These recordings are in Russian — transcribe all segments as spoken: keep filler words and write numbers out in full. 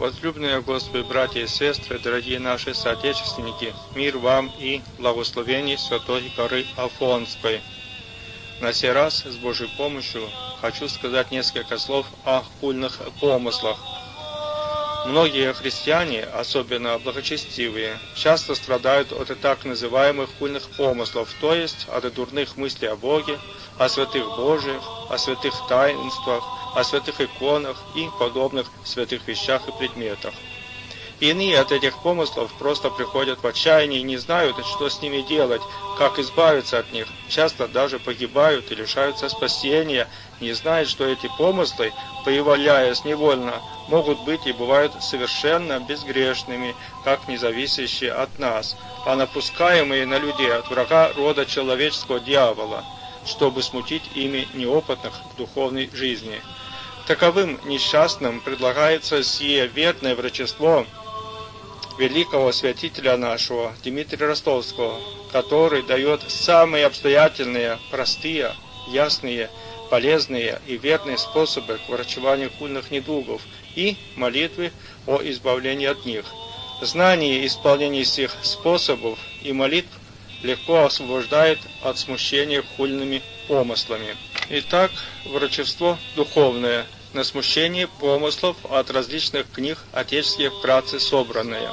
Возлюбленные Господи, братья и сестры, дорогие наши соотечественники, мир вам и благословений Святой горы Афонской. На сей раз, с Божьей помощью, хочу сказать несколько слов о хульных помыслах. Многие христиане, особенно благочестивые, часто страдают от так называемых хульных помыслов, то есть от дурных мыслей о Боге, о святых Божиих, о святых таинствах, о святых иконах и подобных святых вещах и предметах. Иные от этих помыслов просто приходят в отчаяние и не знают, что с ними делать, как избавиться от них, часто даже погибают и лишаются спасения, не знают, что эти помыслы, появляясь невольно, могут быть и бывают совершенно безгрешными, как независящие от нас, а напускаемые на людей от врага рода человеческого дьявола, чтобы смутить ими неопытных в духовной жизни. Таковым несчастным предлагается сие верное врачество великого святителя нашего Дмитрия Ростовского, который дает самые обстоятельные, простые, ясные, полезные и верные способы к врачеванию хульных недугов и молитвы о избавлении от них. Знание и исполнение сих способов и молитв легко освобождает от смущения хульными помыслами. Итак, врачество духовное на смущение помыслов от различных книг отеческих вкратце собранные.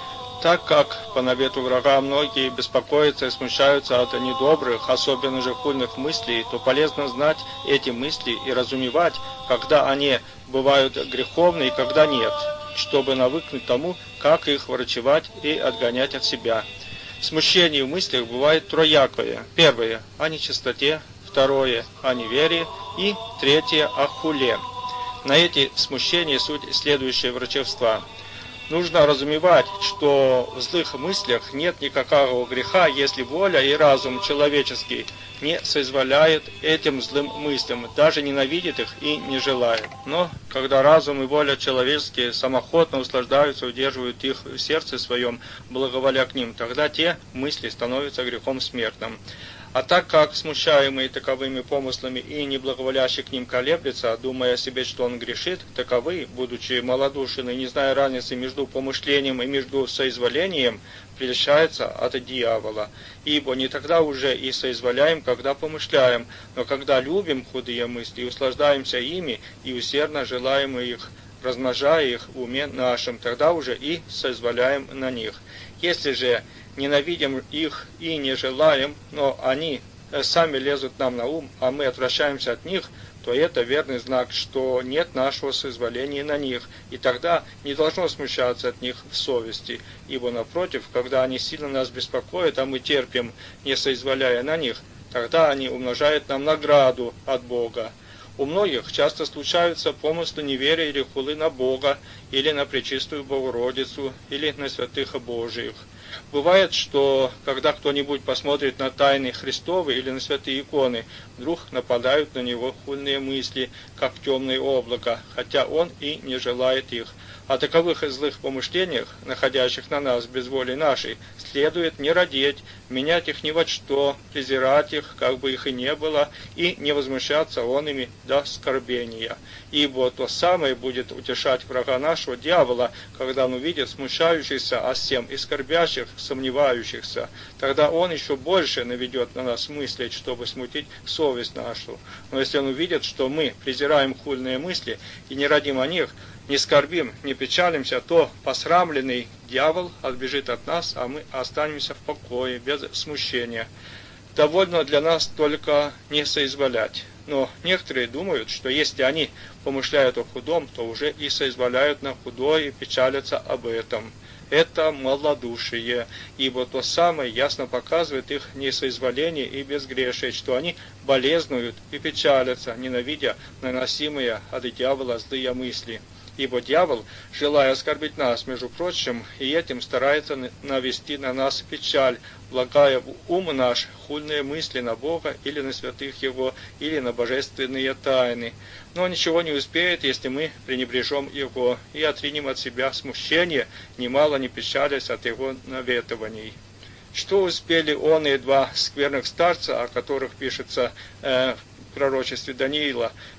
Так как по навету врага многие беспокоятся и смущаются от недобрых, особенно же хульных мыслей, то полезно знать эти мысли и разумевать, когда они бывают греховны и когда нет, чтобы навыкнуть тому, как их врачевать и отгонять от себя. Смущение в мыслях бывает троякое. Первое – о нечистоте, второе – о неверии и третье – о хуле. На эти смущения суть следующее врачевства. Нужно разумевать, что в злых мыслях нет никакого греха, если воля и разум человеческий не соизволяет этим злым мыслям, даже ненавидит их и не желает. Но когда разум и воля человеческие самоохотно услаждаются, удерживают их в сердце своем, благоволя к ним, тогда те мысли становятся грехом смертным. А так как смущаемый таковыми помыслами и неблаговолящий к ним колеблется, думая о себе, что он грешит, таковы, будучи малодушны, не зная разницы между помышлением и между соизволением, прельщается от дьявола. Ибо не тогда уже и соизволяем, когда помышляем, но когда любим худые мысли и услаждаемся ими, и усердно желаем их, размножая их в уме нашим, тогда уже и соизволяем на них. Если же ненавидим их и не желаем, но они сами лезут нам на ум, а мы отвращаемся от них, то это верный знак, что нет нашего соизволения на них, и тогда не должно смущаться от них в совести, ибо напротив, когда они сильно нас беспокоят, а мы терпим, не соизволяя на них, тогда они умножают нам награду от Бога. У многих часто случаются помыслы неверия или хулы на Бога, или на Пречистую Богородицу, или на святых Божиих. Бывает, что когда кто-нибудь посмотрит на тайны Христовы или на святые иконы, вдруг нападают на него хульные мысли, как темное облако, хотя он и не желает их. О таковых злых помышлениях, находящих на нас без воли нашей, следует не радеть, менять их ни во что, презирать их, как бы их и не было, и не возмущаться он ими до скорбения. Ибо то самое будет утешать врага нашего, дьявола, когда он увидит смущающихся о всем и скорбящих, сомневающихся. Тогда он еще больше наведет на нас мысли, чтобы смутить совесть нашу. Но если он увидит, что мы презираем хульные мысли и не радим о них, не скорбим, не печалимся, то посрамленный дьявол отбежит от нас, а мы останемся в покое, без смущения. Довольно для нас только не соизволять. Но некоторые думают, что если они помышляют о худом, то уже и соизволяют на худое и печалятся об этом. Это малодушие, ибо то самое ясно показывает их несоизволение и безгрешие, что они болезнуют и печалятся, ненавидя наносимые от дьявола злые мысли. Ибо дьявол, желая оскорбить нас, между прочим, и этим старается навести на нас печаль, влагая в ум наш хульные мысли на Бога или на святых Его, или на божественные тайны. Но ничего не успеет, если мы пренебрежем Его и отринем от себя смущение, немало не печалясь от Его наветований. Что успели он и два скверных старца, о которых пишется э, в пророчестве Даниила,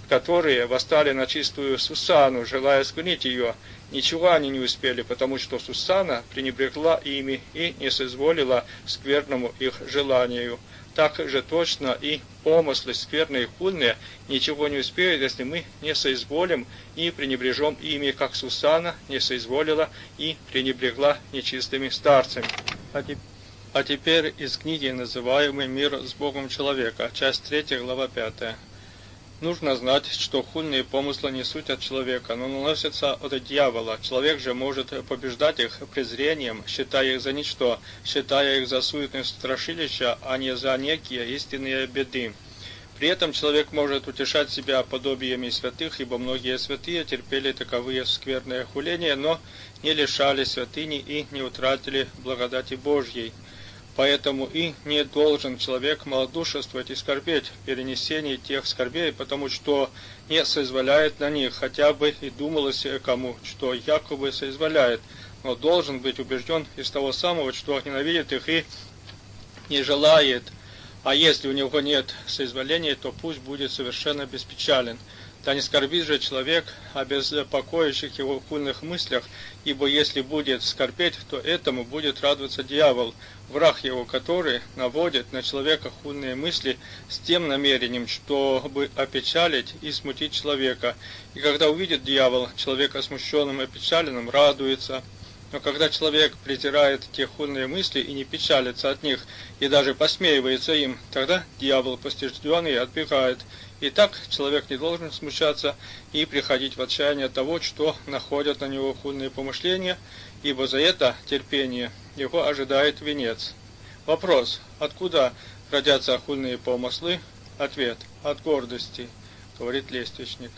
которые восстали на чистую Сусанну, желая склонить ее. Ничего они не успели, потому что Сусанна пренебрегла ими и не соизволила скверному их желанию. Так же точно и помыслы скверные и хульные ничего не успеют, если мы не соизволим и пренебрежем ими, как Сусанна не соизволила и пренебрегла нечистыми старцами. А теперь из книги, называемой «Мир с Богом человека», часть третья, глава пятая. Нужно знать, что хульные помыслы не суть от человека, но наносятся от дьявола. Человек же может побеждать их презрением, считая их за ничто, считая их за суетные страшилища, а не за некие истинные беды. При этом человек может утешать себя подобиями святых, ибо многие святые терпели таковые скверные хуления, но не лишали святыни и не утратили благодати Божьей. Поэтому и не должен человек малодушествовать и скорбеть в перенесении тех скорбей, потому что не соизволяет на них, хотя бы и думалось кому, что якобы соизволяет, но должен быть убежден из того самого, что ненавидит их и не желает. А если у него нет соизволения, то пусть будет совершенно беспечален. Да не скорбит же человек о беспокоящих его хульных мыслях, ибо если будет скорбеть, то этому будет радоваться дьявол, враг его, который наводит на человека хульные мысли с тем намерением, чтобы опечалить и смутить человека. И когда увидит дьявол человека смущенным и опечаленным, радуется. Но когда человек презирает те хульные мысли и не печалится от них, и даже посмеивается им, тогда дьявол, постижденный, отбегает. И так человек не должен смущаться и приходить в отчаяние от того, что находят на него хульные помышления, ибо за это терпение его ожидает венец. Вопрос: откуда родятся хульные помыслы? Ответ: от гордости, говорит лествичник.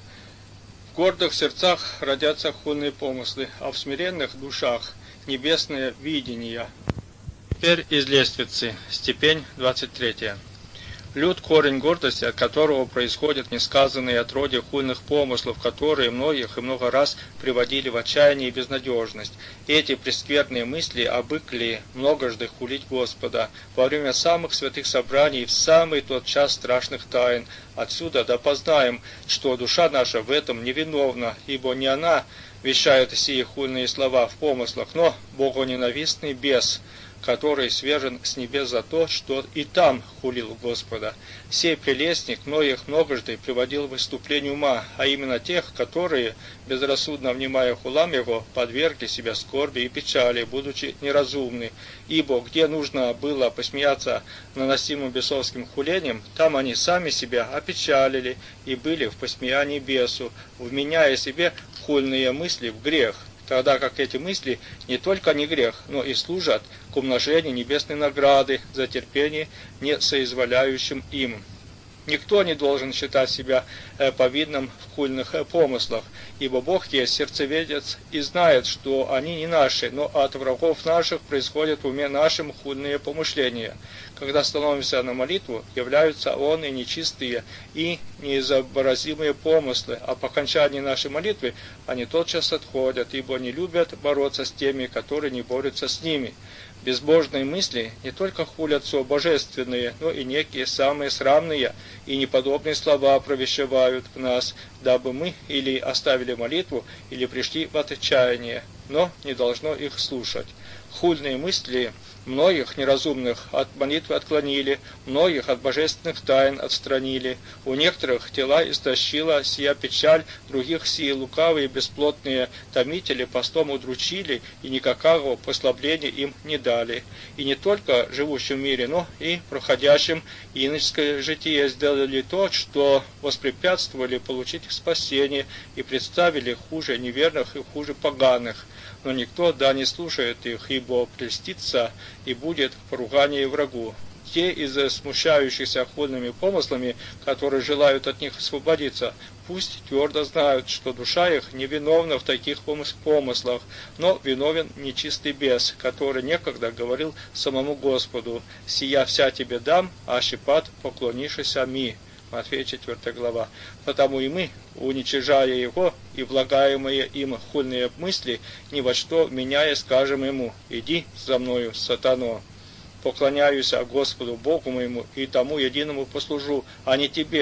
В гордых сердцах родятся хульные помыслы, а в смиренных душах небесное видение. Теперь из лествицы, степень двадцать третья. Люд – корень гордости, от которого происходят несказанные отродья хульных помыслов, которые многих и много раз приводили в отчаяние и безнадежность. Эти прескверные мысли обыкли многожды хулить Господа во время самых святых собраний в самый тот час страшных тайн. Отсюда да познаем, что душа наша в этом невиновна, ибо не она вещает сие хульные слова в помыслах, но богоненавистный бес, который свержен с небес за то, что и там хулил Господа. Сей прелестник многих многожды приводил в выступление ума, а именно тех, которые, безрассудно внимая хулам его, подвергли себя скорби и печали, будучи неразумны. Ибо где нужно было посмеяться наносимым бесовским хулением, там они сами себя опечалили и были в посмеянии бесу, вменяя себе хульные мысли в грех, тогда как эти мысли не только не грех, но и служат к умножению небесной награды за терпение, не соизволяющим им. Никто не должен считать себя повинным в хульных помыслах, ибо Бог есть сердцеведец и знает, что они не наши, но от врагов наших происходят в уме нашим хульные помышления. Когда становимся на молитву, являются он и нечистые, и неизобразимые помыслы, а по окончании нашей молитвы они тотчас отходят, ибо не любят бороться с теми, которые не борются с ними. Безбожные мысли не только хулят все божественные, но и некие самые срамные и неподобные слова провещевают в нас, дабы мы или оставили молитву, или пришли в отчаяние, но не должно их слушать. Хульные мысли многих неразумных от молитвы отклонили, многих от божественных тайн отстранили. У некоторых тела истощила сия печаль, других сии лукавые бесплотные томители постом удручили и никакого послабления им не дали. И не только живущим в мире, но и проходящим иноческое житие сделали то, что воспрепятствовали получить спасение и представили хуже неверных и хуже поганых. Но никто да не слушает их, ибо прельстится и будет поругание врагу. Те из смущающихся хульными помыслами, которые желают от них освободиться, пусть твердо знают, что душа их не виновна в таких помыслах, но виновен нечистый бес, который некогда говорил самому Господу: «Сия вся тебе дам, а щепат поклонишься ми». Матфея четвёртая глава. Потому и мы, уничижая его и влагаемые им хульные мысли, ни во что меняя, скажем ему: «Иди за мною, сатано». Поклоняюсь Господу Богу моему и тому единому послужу, а не тебе.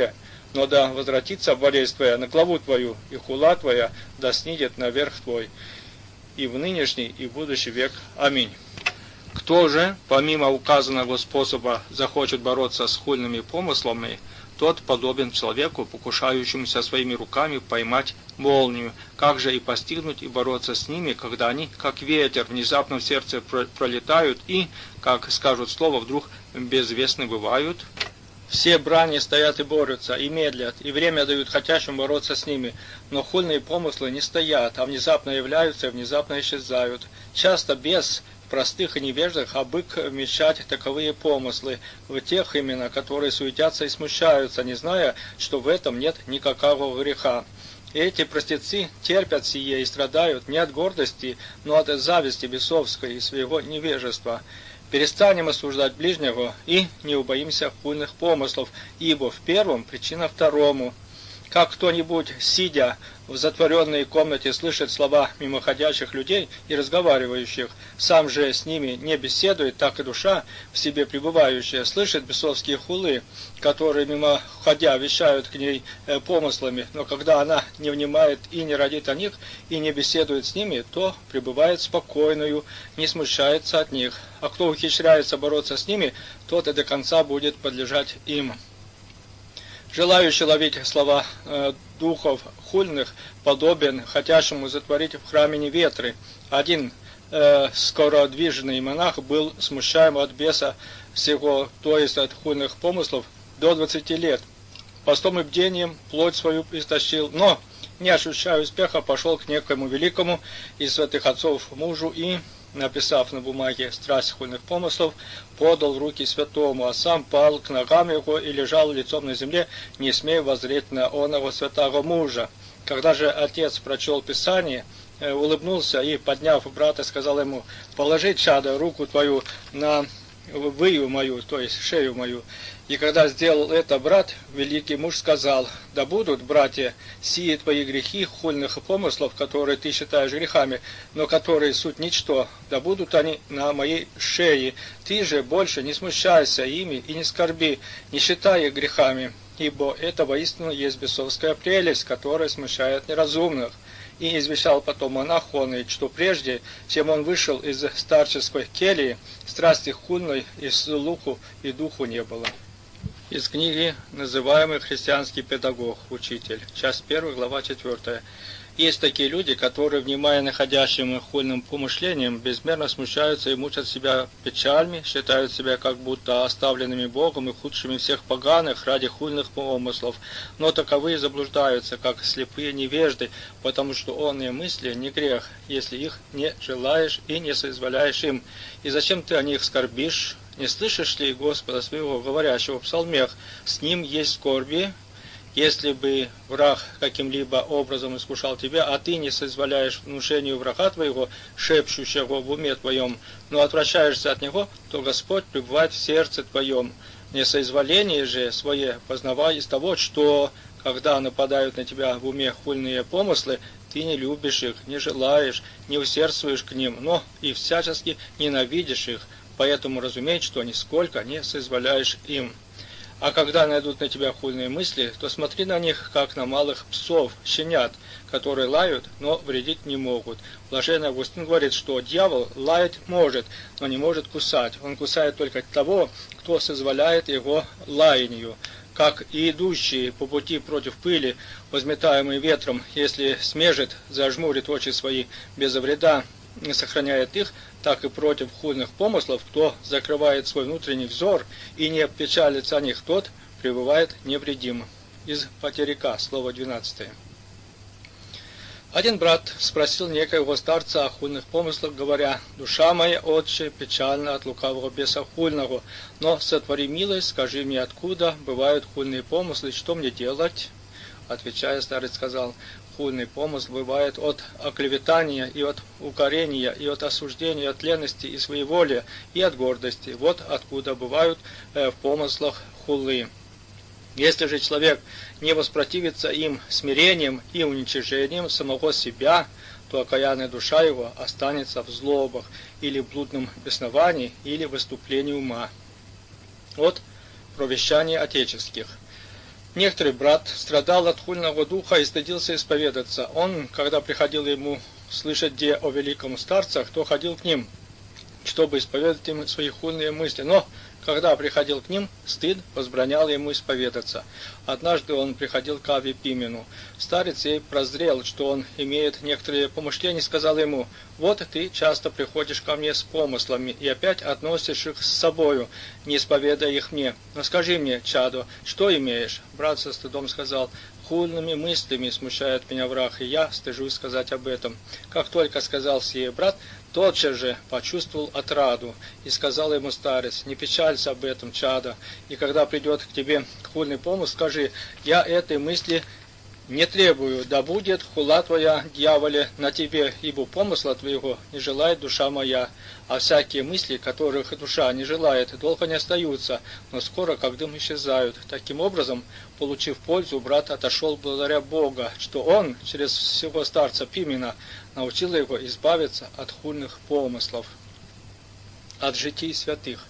но да возвратится болезнь твоя на главу твою, и хула твоя да снидет наверх твой, и в нынешний, и в будущий век. Аминь. Кто же, помимо указанного способа, захочет бороться с хульными помыслами, тот подобен человеку, покушающемуся своими руками поймать молнию. Как же и постигнуть, и бороться с ними, когда они, как ветер, внезапно в сердце пролетают и, как скажут слово, вдруг безвестны бывают? Все брани стоят и борются, и медлят, и время дают хотящим бороться с ними, но хульные помыслы не стоят, а внезапно являются и внезапно исчезают. Часто без простых и невеждах обык вмещать таковые помыслы в тех именно, которые суетятся и смущаются, не зная, что в этом нет никакого греха. И эти простецы терпят сие и страдают не от гордости, но от зависти бесовской и своего невежества. Перестанем осуждать ближнего и не убоимся хульных помыслов, ибо в первом причина второму. Как кто-нибудь, сидя в затворенной комнате, слышит слова мимоходящих людей и разговаривающих, сам же с ними не беседует, так и душа, в себе пребывающая, слышит бесовские хулы, которые мимоходя вещают к ней э, помыслами, но когда она не внимает и не родит о них, и не беседует с ними, то пребывает спокойною, не смущается от них. А кто ухищряется бороться с ними, тот и до конца будет подлежать им. Желающий ловить слова э, духов хульных подобен хотящему затворить в храме ветры. Один э, скородвижный монах был смущаем от беса всего, то есть от хульных помыслов, до двадцати лет. Постом и бдением плоть свою истощил, но, не ощущая успеха, пошел к некоему великому из святых отцов мужу и, написав на бумаге страсть хульных помыслов, подал в руки святому, а сам пал к ногам его и лежал лицом на земле, не смея воззреть на оного святого мужа. Когда же отец прочел Писание, улыбнулся и, подняв брата, сказал ему: «Положи, чадо, руку твою на выю мою, то есть шею мою». И когда сделал это брат, великий муж сказал: «Да будут, братья, сии твои грехи, хульных помыслов, которые ты считаешь грехами, но которые суть ничто, да будут они на моей шее. Ты же больше не смущайся ими и не скорби, не считай их грехами, ибо это воистину есть бесовская прелесть, которая смущает неразумных». И извещал потом монах он, что прежде, чем он вышел из старческой кельи, страсти хульной и слуху и духу не было. Из книги, называемый «Христианский педагог, учитель», часть первая, глава четвёртая. Есть такие люди, которые, внимая находящим хульным помышлениям, безмерно смущаются и мучат себя печальми, считают себя как будто оставленными Богом и худшими всех поганых ради хульных помыслов. Но таковые заблуждаются, как слепые невежды, потому что онные мысли не грех, если их не желаешь и не соизволяешь им. И зачем ты о них скорбишь? Не слышишь ли Господа своего, говорящего в псалмах: «С ним есть скорби»? Если бы враг каким-либо образом искушал тебя, а ты не соизволяешь внушению врага твоего, шепчущего в уме твоем, но отвращаешься от него, то Господь пребывает в сердце твоем. Несоизволение же свое познавай из того, что, когда нападают на тебя в уме хульные помыслы, ты не любишь их, не желаешь, не усердствуешь к ним, но и всячески ненавидишь их, поэтому разумей, что нисколько не соизволяешь им. А когда найдут на тебя хульные мысли, то смотри на них, как на малых псов, щенят, которые лают, но вредить не могут. Блаженный Августин говорит, что дьявол лаять может, но не может кусать. Он кусает только того, кто соизволяет его лаянию. Как и идущие по пути против пыли, возметаемый ветром, если смежет, зажмурит очи свои без вреда, не сохраняет их, так и против хульных помыслов, кто закрывает свой внутренний взор и не печалится о них, тот пребывает невредим. Из Патерика, слово двенадцатое. Один брат спросил некоего старца о хульных помыслах, говоря: «Душа моя, отче, печальна от лукавого беса хульного, но сотвори милость, скажи мне, откуда бывают хульные помыслы, что мне делать?» Отвечая, старец сказал: «Хульный помысл бывает от оклеветания и от укорения, и от осуждения, и от лености, и своеволия, и от гордости. Вот откуда бывают э, в помыслах хулы. Если же человек не воспротивится им смирением и уничижением самого себя, то окаянная душа его останется в злобах, или блудном бесновании, или выступлении ума». От провещаний отеческих. Некоторый брат страдал от хульного духа и стыдился исповедаться. Он, когда приходил ему слышать где о великом старцах, то ходил к ним, чтобы исповедать им свои хульные мысли. Но, когда приходил к ним, стыд возбранял ему исповедаться. Однажды он приходил к Аве Пимену. Старец ей прозрел, что он имеет некоторые помышления, и сказал ему: «Вот ты часто приходишь ко мне с помыслами, и опять относишь их с собою, не исповедая их мне. Но скажи мне, чадо, что имеешь?» Брат со стыдом сказал: «Хульными мыслями смущает меня враг, и я стыжусь сказать об этом». Как только сказал сие брат, тотчас же почувствовал отраду, и сказал ему старец: «Не печалься об этом, чадо, и когда придет к тебе хульный помысл, скажи: я этой мысли не требую, да будет хула твоя, дьяволе, на тебе, ибо помысла твоего не желает душа моя. А всякие мысли, которых душа не желает, долго не остаются, но скоро, как дым, исчезают». Таким образом, получив пользу, брат отошел благодаря Бога, что он, через всего старца Пимена, научил его избавиться от хульных помыслов. От житий святых.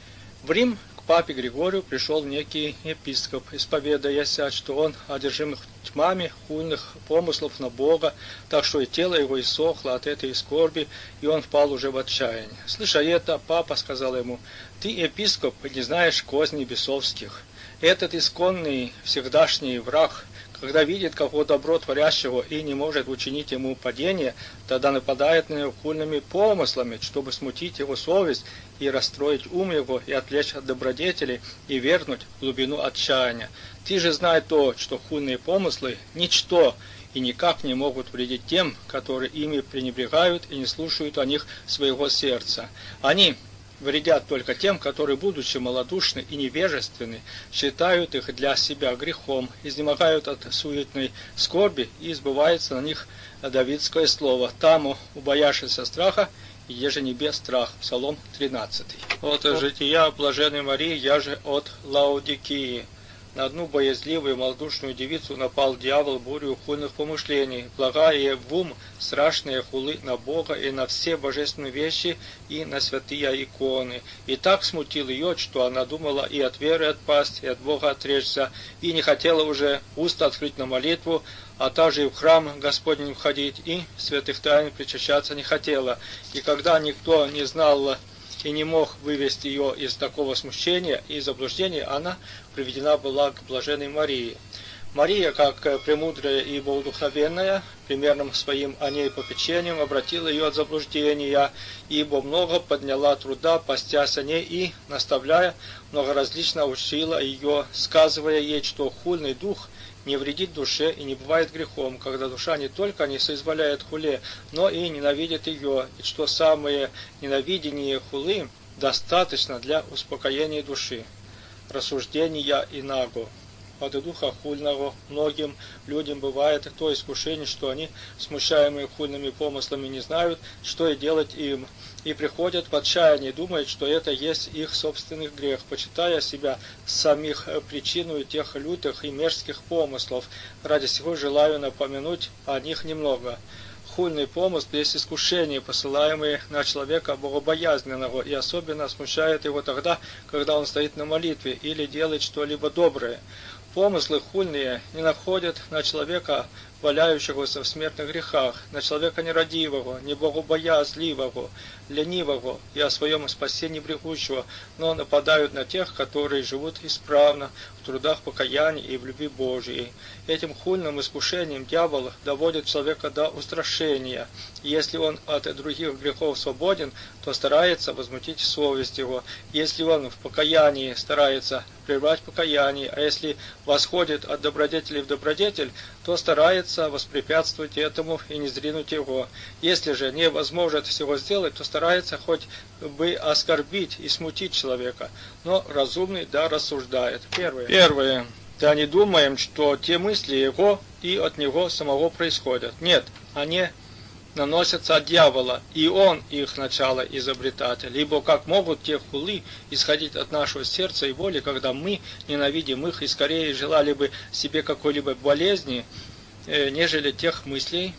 В Рим к папе Григорию пришел некий епископ, исповедаясь, что он одержим тьмами хульных помыслов на Бога, так что и тело его иссохло от этой скорби, и он впал уже в отчаяние. Слыша это, папа сказал ему: «Ты, епископ, не знаешь козней бесовских. Этот исконный всегдашний враг, когда видит кого добро творящего и не может учинить ему падение, тогда нападает на него хульными помыслами, чтобы смутить его совесть и расстроить ум его, и отвлечь от добродетели, и вернуть в глубину отчаяния. Ты же знай то, что хульные помыслы – ничто, и никак не могут вредить тем, которые ими пренебрегают и не слушают о них своего сердца. Они вредят только тем, которые, будучи малодушны и невежественны, считают их для себя грехом, изнемогают от суетной скорби, и избывается на них давидское слово: «Таму, убоявшийся страха, еже небес страх». Псалом тринадцатый. От жития блаженной Марии, я же от Лаодикии. На одну боязливую малодушную девицу напал дьявол бурю хульных помышлений, благая в ум страшные хулы на Бога и на все божественные вещи, и на святые иконы. И так смутил ее, что она думала и от веры отпасть, и от Бога отречься, и не хотела уже уста открыть на молитву, а также и в храм Господень входить, и святых тайн причащаться не хотела. И когда никто не знал и не мог вывести ее из такого смущения и заблуждения, она приведена была к блаженной Марии. Мария, как премудрая и богодухновенная, примерным своим о ней попечением обратила ее от заблуждения, ибо много подняла труда, постясь о ней, и, наставляя, многоразлично учила ее, сказывая ей, что хульный дух не вредит душе и не бывает грехом, когда душа не только не соизволяет хуле, но и ненавидит ее, и что самое ненавидение хулы достаточно для успокоения души. Рассуждения инаго. От духа хульного многим людям бывает то искушение, что они, смущаемые хульными помыслами, не знают, что и делать им, и приходят в отчаяние, думают, что это есть их собственный грех, почитая себя самих причиной тех лютых и мерзких помыслов. Ради сего желаю напомянуть о них немного. Хульный помысл есть искушение, посылаемое на человека богобоязненного, и особенно смущает его тогда, когда он стоит на молитве или делает что-либо доброе. Помыслы хульные не находят на человека, валяющегося в смертных грехах, на человека нерадивого, небогобоязливого, ленивого и о своем спасении брегущего, но нападают на тех, которые живут исправно в трудах покаяния и в любви Божией. Этим хульным искушением дьявол доводит человека до устрашения. И если он от других грехов свободен, то старается возмутить совесть его. Если он в покаянии старается прервать покаяние, а если восходит от добродетели в добродетель, то старается воспрепятствовать этому и не зринуть его. Если же не возможет всего сделать, то старается хоть бы оскорбить и смутить человека. Но разумный да рассуждает. Первое. Первое. Да не думаем, что те мысли его и от него самого происходят. Нет, они наносятся от дьявола, и он их начало изобретатель. Ибо как могут те хулы исходить от нашего сердца и воли, когда мы ненавидим их и скорее желали бы себе какой-либо болезни, э, нежели тех мыслей.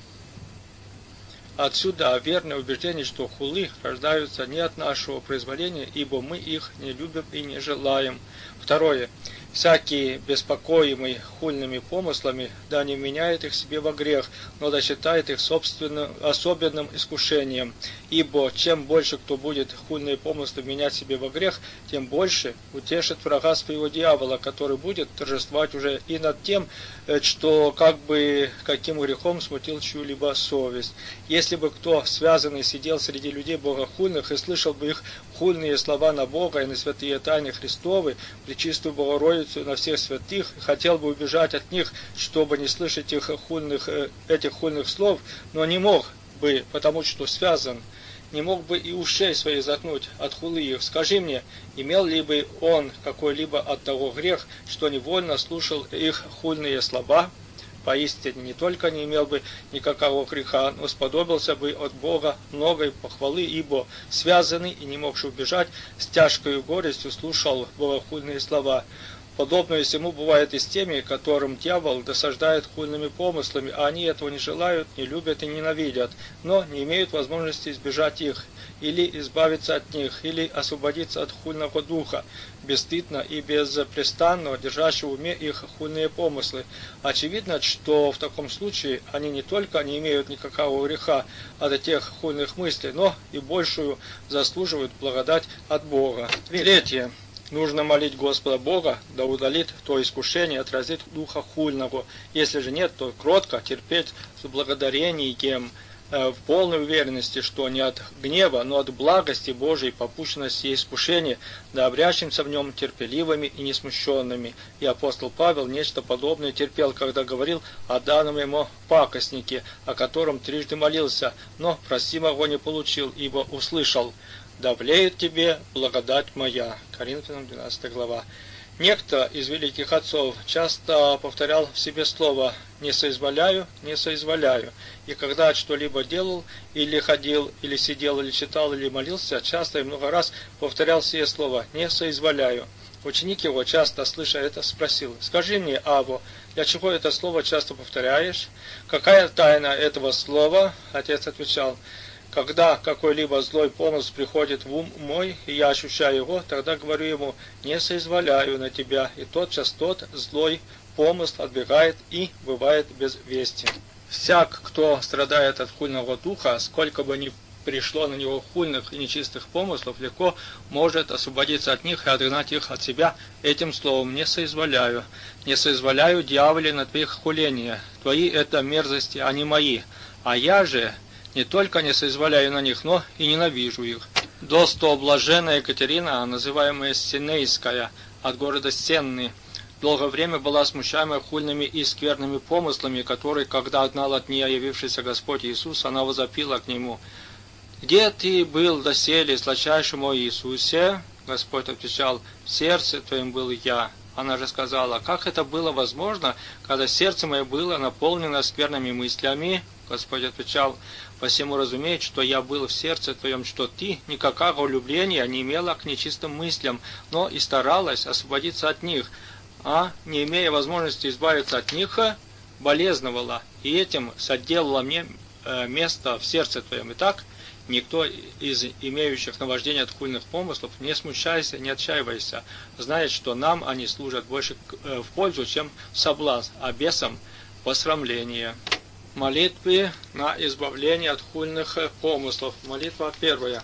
Отсюда верное убеждение, что хулы рождаются не от нашего произволения, ибо мы их не любим и не желаем. Второе. Всякий беспокоимый хульными помыслами, да не меняет их себе во грех, но да считает их собственным особенным искушением. Ибо чем больше кто будет хульные помыслы менять себе во грех, тем больше утешит врага своего дьявола, который будет торжествовать уже и над тем, что как бы каким грехом смутил чью-либо совесть. Если бы кто связанный сидел среди людей богохульных и слышал бы их хульные слова на Бога и на святые тайны Христовы, пречистую Богородицу и на всех святых, и хотел бы убежать от них, чтобы не слышать их хульных, этих хульных слов, но не мог бы, потому что связан, не мог бы и ушей своих заткнуть от хулы их. Скажи мне, имел ли бы он какой-либо от того грех, что невольно слушал их хульные слова? Поистине не только не имел бы никакого греха, но сподобился бы от Бога многой похвалы, ибо связанный и не могший убежать, с тяжкою горестью слушал богохульные слова. Подобное всему бывает и с теми, которым дьявол досаждает хульными помыслами, а они этого не желают, не любят и ненавидят, но не имеют возможности избежать их, или избавиться от них, или освободиться от хульного духа, бесстыдно и беспрестанно держащего в уме их хульные помыслы. Очевидно, что в таком случае они не только не имеют никакого греха от этих хульных мыслей, но и большую заслуживают благодать от Бога. Третье. Нужно молить Господа Бога, да удалит то искушение, отразит духа хульного. Если же нет, то кротко терпеть с благодарением, в полной уверенности, что не от гнева, но от благости Божией попущенности и искушения, да обрящимся в нем терпеливыми и несмущенными. И апостол Павел нечто подобное терпел, когда говорил о данном ему пакостнике, о котором трижды молился, но просимого не получил, ибо услышал: «Да влеет тебе благодать моя». Коринфянам двенадцатая глава. Некто из великих отцов часто повторял в себе слово «не соизволяю, не соизволяю». И когда что-либо делал, или ходил, или сидел, или читал, или молился, часто и много раз повторял себе слово «не соизволяю». Ученик его, часто слыша это, спросил: «Скажи мне, Аво, для чего это слово часто повторяешь? Какая тайна этого слова?» Отец отвечал: «Когда какой-либо злой помысл приходит в ум мой, и я ощущаю его, тогда говорю ему: не соизволяю на тебя, и тотчас тот злой помысл отбегает и бывает без вести». Всяк, кто страдает от хульного духа, сколько бы ни пришло на него хульных и нечистых помыслов, легко может освободиться от них и отгнать их от себя этим словом: «не соизволяю». «Не соизволяю, дьяволе, на твоих хуления. Твои это мерзости, а не мои. А я же не только не соизволяю на них, но и ненавижу их». Достоблаженная Екатерина, называемая Сенейская, от города Сенны, долгое время была смущаема хульными и скверными помыслами, которые, когда отгнал от нее явившийся Господь Иисус, она возопила к Нему: «Где ты был доселе, сладчайший мой Иисусе?» Господь отвечал: «В сердце твоем был я». Она же сказала: «Как это было возможно, когда сердце мое было наполнено скверными мыслями?» Господь отвечал: «Посему разумеет, что я был в сердце твоем, что ты никакого влюбления не имела к нечистым мыслям, но и старалась освободиться от них, а, не имея возможности избавиться от них, болезновала, и этим соделала мне э, место в сердце твоем. Итак, никто из имеющих наваждение от хульных помыслов, не смущайся, не отчаивайся, знает, что нам они служат больше в пользу, чем соблазн, а бесам посрамление». Молитвы на избавление от хульных помыслов. Молитва первая.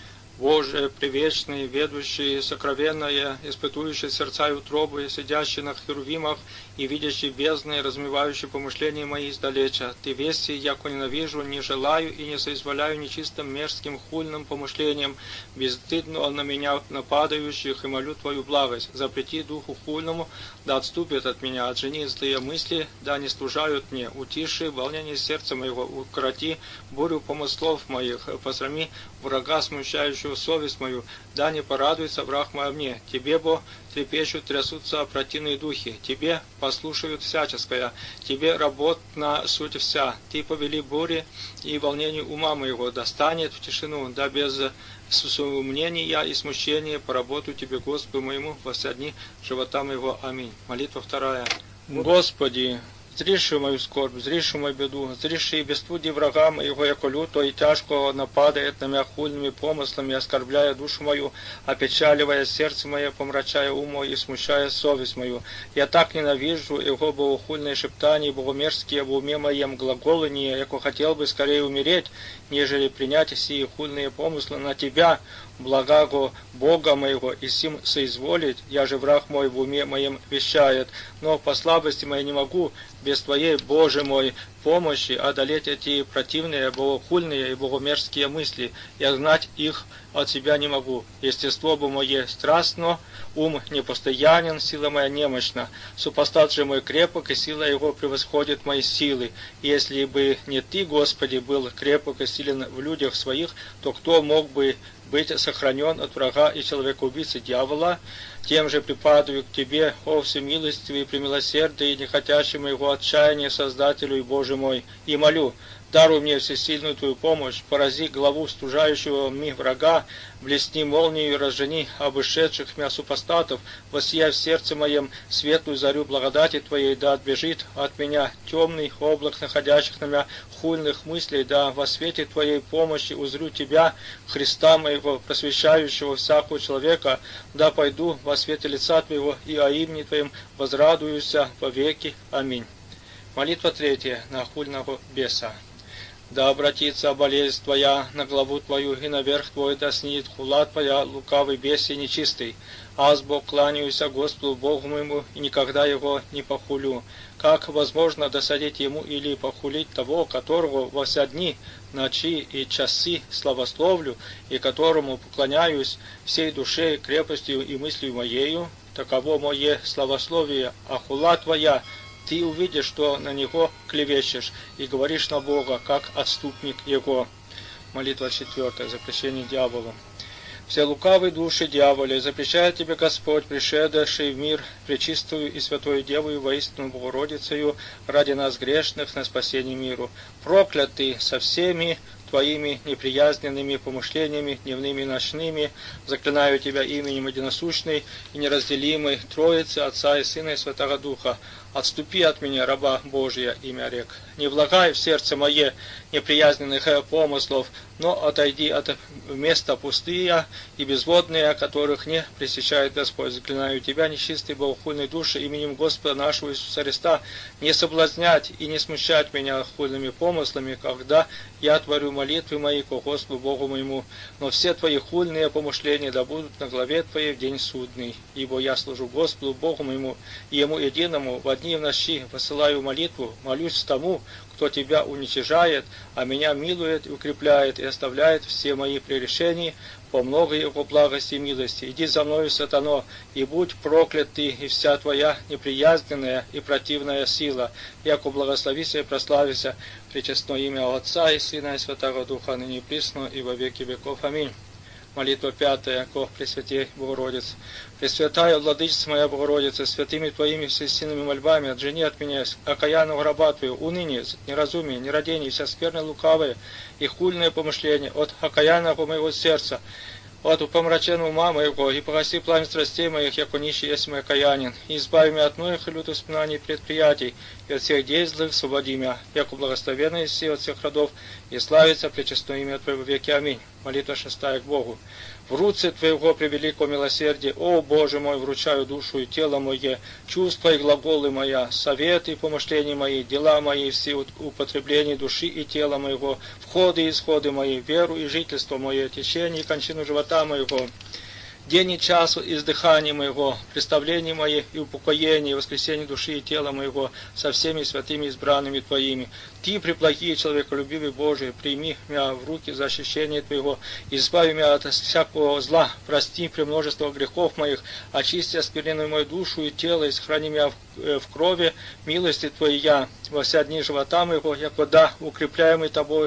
Боже, привечный, ведущий, сокровенное, испытующий сердца и утробы, сидящий на херувимах и видящий бездны, размывающий помышления мои издалеча. Ты вести, яко ненавижу, не желаю и не соизволяю нечистым, мерзким, хульным помышлениям, безстыдно на меня нападающих, и молю Твою благость. Запрети духу хульному, да отступит от меня, отжени злые мысли, да не служают мне. Утиши волнение сердца моего, укроти бурю помыслов моих, посрами врага, смущающего совесть мою, да не порадуется враг мой мне. Тебе, бо, трепещут, трясутся противные духи, Тебе послушают всяческое, Тебе работна суть вся. Ты повели бури и волнение ума моего, да станет в тишину, да без сумнения и смущения поработаю Тебе, Господу моему, во все дни живота моего. Аминь. Молитва вторая. Господи, Зріши мою скорбь, зріши мою беду, зріши и беспутие врага моего, яко люто и тяжко нападает на меня хульными помыслами, оскорбляя душу мою, опечаливая сердце мое, помрачая ум мой и смущая совесть мою. Я так ненавижу его богохульные шептания и богомерзкие в уме моем глаголания, яко хотел бы скорее умереть, нежели принять сии хульные помыслы на тебя, благого Бога моего, и сим соизволить, я же враг мой в уме моем вещает, но по слабости моей не могу без Твоей, Боже мой, помощи одолеть эти противные, богохульные и богомерзкие мысли, и гнать их от себя не могу. Естество бы мое страстно, ум непостоянен, сила моя немощна. Супостат же мой крепок, и сила его превосходит мои силы. И если бы не Ты, Господи, был крепок и силен в людях своих, то кто мог бы быть сохранен от врага и человека-убийцы дьявола? Тем же припадаю к Тебе, о всемилостивый и премилосердный, и не хотящий моего отчаяния Создателю и Боже мой, и молю, даруй мне всесильную Твою помощь, порази главу стужающего ми врага, блесни молнию и разжени обышедших меня супостатов, воссияй в сердце моем светлую зарю благодати Твоей, да отбежит от меня темный облак находящих на меня хульных мыслей, да во свете Твоей помощи узрю Тебя, Христа моего, просвещающего всякого человека, да пойду во свете лица Твоего и о имени Твоем возрадуюся вовеки. Аминь. Молитва третья на хульного беса. Да обратится болезнь Твоя на главу Твою, и наверх Твой да снидет хула Твоя, лукавый бес и нечистый. Аз Бог кланяюся Господу Богу моему, и никогда Его не похулю. Как возможно досадить Ему или похулить того, которого во все дни, ночи и часы славословлю, и которому поклоняюсь всей душой, крепостью и мыслью моею? Таково мое славословие, а хула Твоя, Ты увидишь, что на него клевещешь, и говоришь на Бога, как отступник Его. Молитва четвертая. Запрещение дьяволу. Все лукавые души дьяволе, запрещает тебе Господь, пришедший в мир, пречистую и святую Деву и воистину Богородицею, ради нас грешных на спасение миру. Проклят ты со всеми Твоими неприязненными помышлениями, дневными и ночными, заклинаю Тебя именем единосущной и неразделимой Троицы, Отца и Сына и Святого Духа. Отступи от меня, раба Божия, имя рек. Не влагай в сердце мое неприязненных помыслов, но отойди от места пустые и безводные, которых не пресечает Господь. Заклинаю Тебя, нечистые богохульные души, именем Господа нашего Иисуса Христа, не соблазнять и не смущать меня хульными помыслами, когда я творю молитвы мои ко Господу Богу моему, но все Твои хульные помышления да будут на главе Твоей в день судный. Ибо я служу Господу Богу моему, и Ему единому в дни и в ночи посылаю молитву, молюсь тому, кто Тебя уничижает, а меня милует и укрепляет, и оставляет все мои прегрешения по многой Его благости и милости. Иди за мною, сатано, и будь проклят ты, и вся Твоя неприязненная и противная сила, яко благословися и прославися пречестное имя Отца и Сына и Святого Духа, ныне и присно, и во веки веков. Аминь. Молитва пятая, ко Пресвятей Богородице. Пресвятая Владычица моя Богородица, святыми Твоими всесильными мольбами отжени от меня окаянного раба Твою, уныние, неразумие, нерадение, вся скверное лукавое и хульное помышление от окаянного моего сердца, от упомраченного ума моего, и погаси пламя страстей моих, яко нищий есть мой окаянин, и избави меня от многих и лютых вспоминаний и предприятий, и от всех дей злых свободи меня, яко благословенный си от всех родов, и славится пречестное имя Твое во веки. Аминь. Молитва шестая к Богу. В руце Твоего превеликого милосердия, о Боже мой, вручаю душу и тело мое, чувства и глаголы моя, советы и помышления мои, дела мои, все употребления души и тела моего, входы и исходы мои, веру и жительство мое, течение и кончину живота моего, день и час издыхания моего, представления мои и упокоение, и воскресение души и тела моего со всеми святыми избранными Твоими. Ты, преблагий человеколюбивый Божий, прими меня в руки за ощущение Твоего, избави меня от всякого зла, прости премножество грехов моих, очисти оскверненную мою душу и тело, и сохрани меня в, в крови милости Твоей я во все дни живота моего, яко да, укрепляемый Тобой,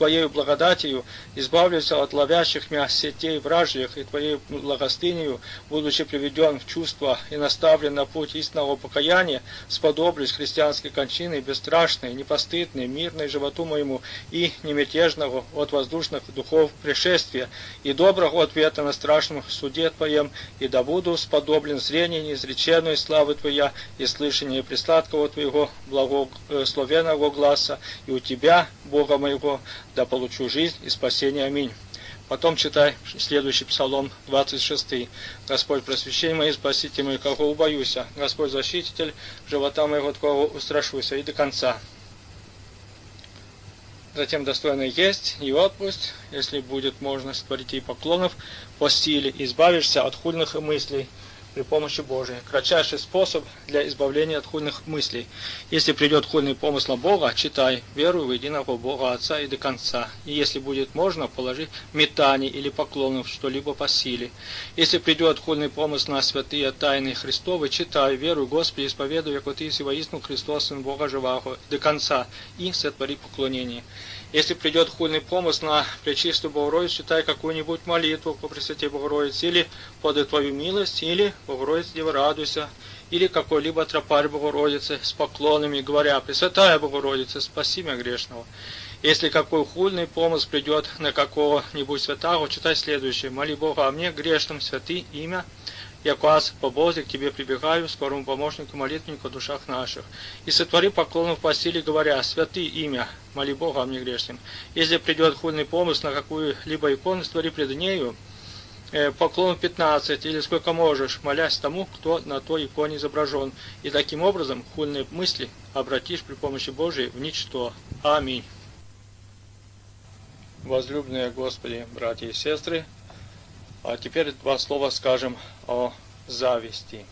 Твоей благодатью избавлюся от ловящих меня сетей вражьих, и Твоей благостынею, будучи приведен в чувство и наставлен на путь истинного покаяния, сподоблюсь христианской кончины бесстрашной, непостыдной, мирной животу моему и немятежного от воздушных духов пришествия, и доброго ответа на страшном суде Твоем, и да буду сподоблен зрения неизреченной славы Твоя и слышания пресладкого Твоего благословенного гласа, и у Тебя, Бога моего, да получу жизнь и спасение. Аминь. Потом читай следующий псалом, двадцать шестой. Господь, просвещение мое, спасите мой, кого убоюся. Господь, защититель живота моего, кого устрашуся. И до конца. Затем достойно есть и отпусть, если будет можно, творить и поклонов по силе, избавишься от хульных мыслей при помощи Божией. Кратчайший способ для избавления от хульных мыслей. Если придет хульный помысл Бога, читай, веруй в единого Бога Отца и до конца. И если будет можно, положи метание или поклонов что-либо по силе. Если придет хульный помысл на святые тайны Христовы, читай, веруй, Господи, исповедуй, яко Ты си воистину Христос, Сын Бога живаго, до конца, и сотвори поклонение. Если придет хульный помысл на Пречистую Богородицу, читай какую-нибудь молитву по Пресвятой Богородице, или подай Твою милость, или Богородице Дева радуйся, или какой-либо тропарь Богородицы с поклонами, говоря: Пресвятая Богородица, спаси меня грешного. Если какой хульный помысл придет на какого-нибудь святаго, читай следующее: моли Бога о мне, грешном, святы имя, яко аз по Бозе к Тебе прибегаю, скорому помощнику, молитвеннику в душах наших. И сотвори поклонов по силе, говоря: святы имя, моли Бога о мне грешным. Если придет хульный помысл на какую-либо икону, створи пред нею э, поклон пятнадцать, или сколько можешь, молясь тому, кто на той иконе изображен. И таким образом хульные мысли обратишь при помощи Божией в ничто. Аминь. Возлюбленные Господи, братья и сестры, а теперь два слова скажем о зависти.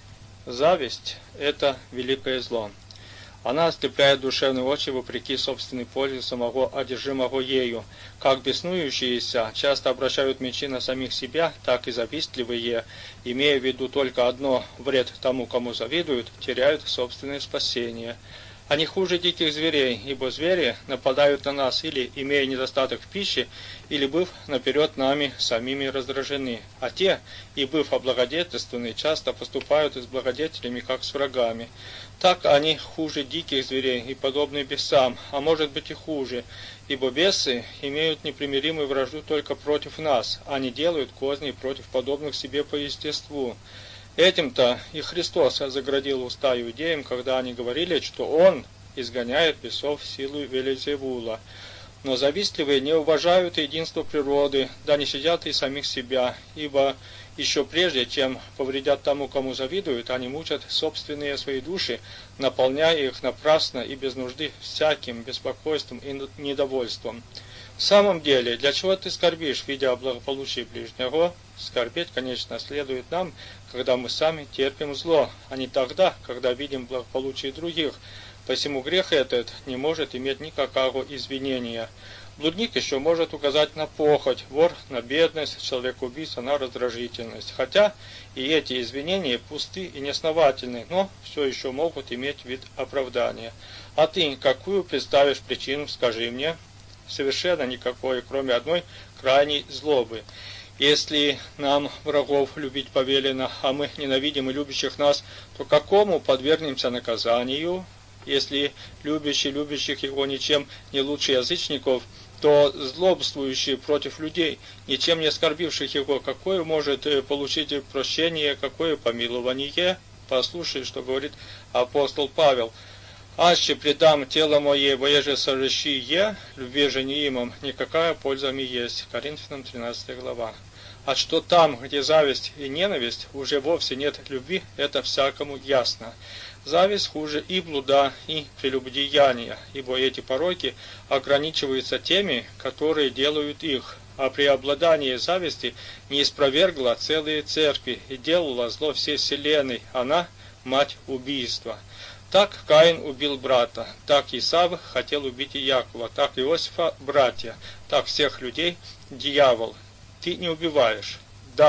Зависть – это великое зло. Она ослепляет душевные очи вопреки собственной пользе самого одержимого ею. Как беснующиеся часто обращают мечи на самих себя, так и завистливые, имея в виду только одно – вред тому, кому завидуют, теряют собственное спасение. Они хуже диких зверей, ибо звери нападают на нас или, имея недостаток в пище, или, быв наперед нами, самими раздражены. А те, и быв облагодетельствованы, часто поступают с благодетелями, как с врагами. Так они хуже диких зверей и подобны бесам, а может быть и хуже, ибо бесы имеют непримиримую вражду только против нас, а не делают козни против подобных себе по естеству. Этим-то и Христос заградил уста иудеям, когда они говорили, что Он изгоняет бесов силой Вельзевула. Но завистливые не уважают единство природы, да не щадят и самих себя, ибо еще прежде, чем повредят тому, кому завидуют, они мучат собственные свои души, наполняя их напрасно и без нужды всяким беспокойством и недовольством. В самом деле, для чего ты скорбишь, видя о благополучии ближнего? Скорбеть, конечно, следует нам, когда мы сами терпим зло, а не тогда, когда видим благополучие других. Посему грех этот не может иметь никакого извинения. Блудник еще может указать на похоть, вор на бедность, человек-убийца на раздражительность. Хотя и эти извинения пусты и неосновательны, но все еще могут иметь вид оправдания. А ты какую представишь причину, скажи мне? Совершенно никакой, кроме одной крайней злобы. Если нам врагов любить повелено, а мы ненавидим и любящих нас, то какому подвергнемся наказанию? Если любящий любящих его ничем не лучше язычников, то злобствующий против людей, ничем не оскорбивших его, какое может получить прощение, какое помилование? Послушай, что говорит апостол Павел. «Аще предам тело мое, воеже соращи я, любви же неимом, никакая польза мне есть». Коринфянам тринадцатая глава. А что там, где зависть и ненависть, уже вовсе нет любви, это всякому ясно. Зависть хуже и блуда, и прелюбодеяния, ибо эти пороки ограничиваются теми, которые делают их, а преобладание зависти не испровергла целые церкви и делала зло всей вселенной, она – мать убийства. Так Каин убил брата, так Исав хотел убить Иакова, так Иосифа – братья, так всех людей – дьявол. Ты не убиваешь. Да, ты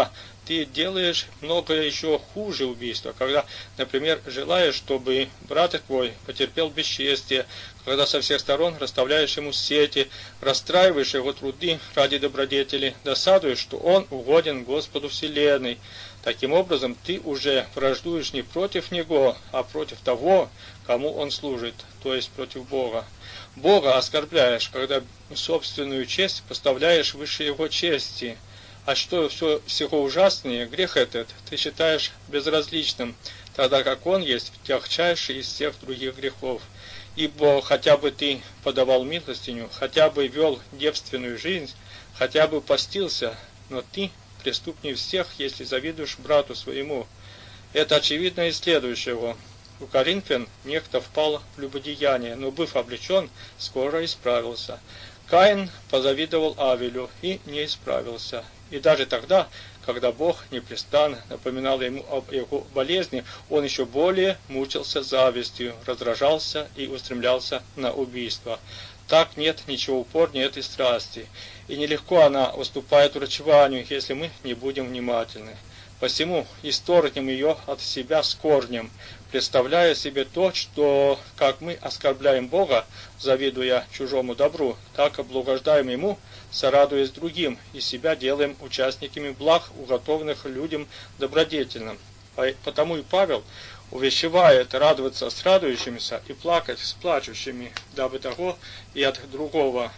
ты делаешь многое еще хуже убийства, когда, например, желаешь, чтобы брат твой потерпел бесчестие, когда со всех сторон расставляешь ему сети, расстраиваешь его труды ради добродетели, досадуешь, что он угоден Господу Вселенной. Таким образом, ты уже враждуешь не против него, а против того, кому он служит, то есть против Бога. Бога оскорбляешь, когда собственную честь поставляешь выше его чести. А что все, всего ужаснее, грех этот ты считаешь безразличным, тогда как он есть тягчайший из всех других грехов. Ибо хотя бы ты подавал милостыню, хотя бы вел девственную жизнь, хотя бы постился, но ты преступнее всех, если завидуешь брату своему. Это очевидно из следующего. У Коринфян некто впал в любодеяние, но, быв облечен, скоро исправился. Каин позавидовал Авелю и не исправился. И даже тогда, когда Бог непрестанно напоминал ему об его болезни, он еще более мучился завистью, раздражался и устремлялся на убийство. Так нет ничего упорнее этой страсти, и нелегко она уступает врачеванию, если мы не будем внимательны. Посему исторгнем ее от себя с корнем, представляя себе то, что, как мы оскорбляем Бога, завидуя чужому добру, так облагождаем Ему, сорадуясь другим, и себя делаем участниками благ, уготованных людям добродетельным. Потому и Павел увещевает радоваться с радующимися и плакать с плачущими, дабы того и от другого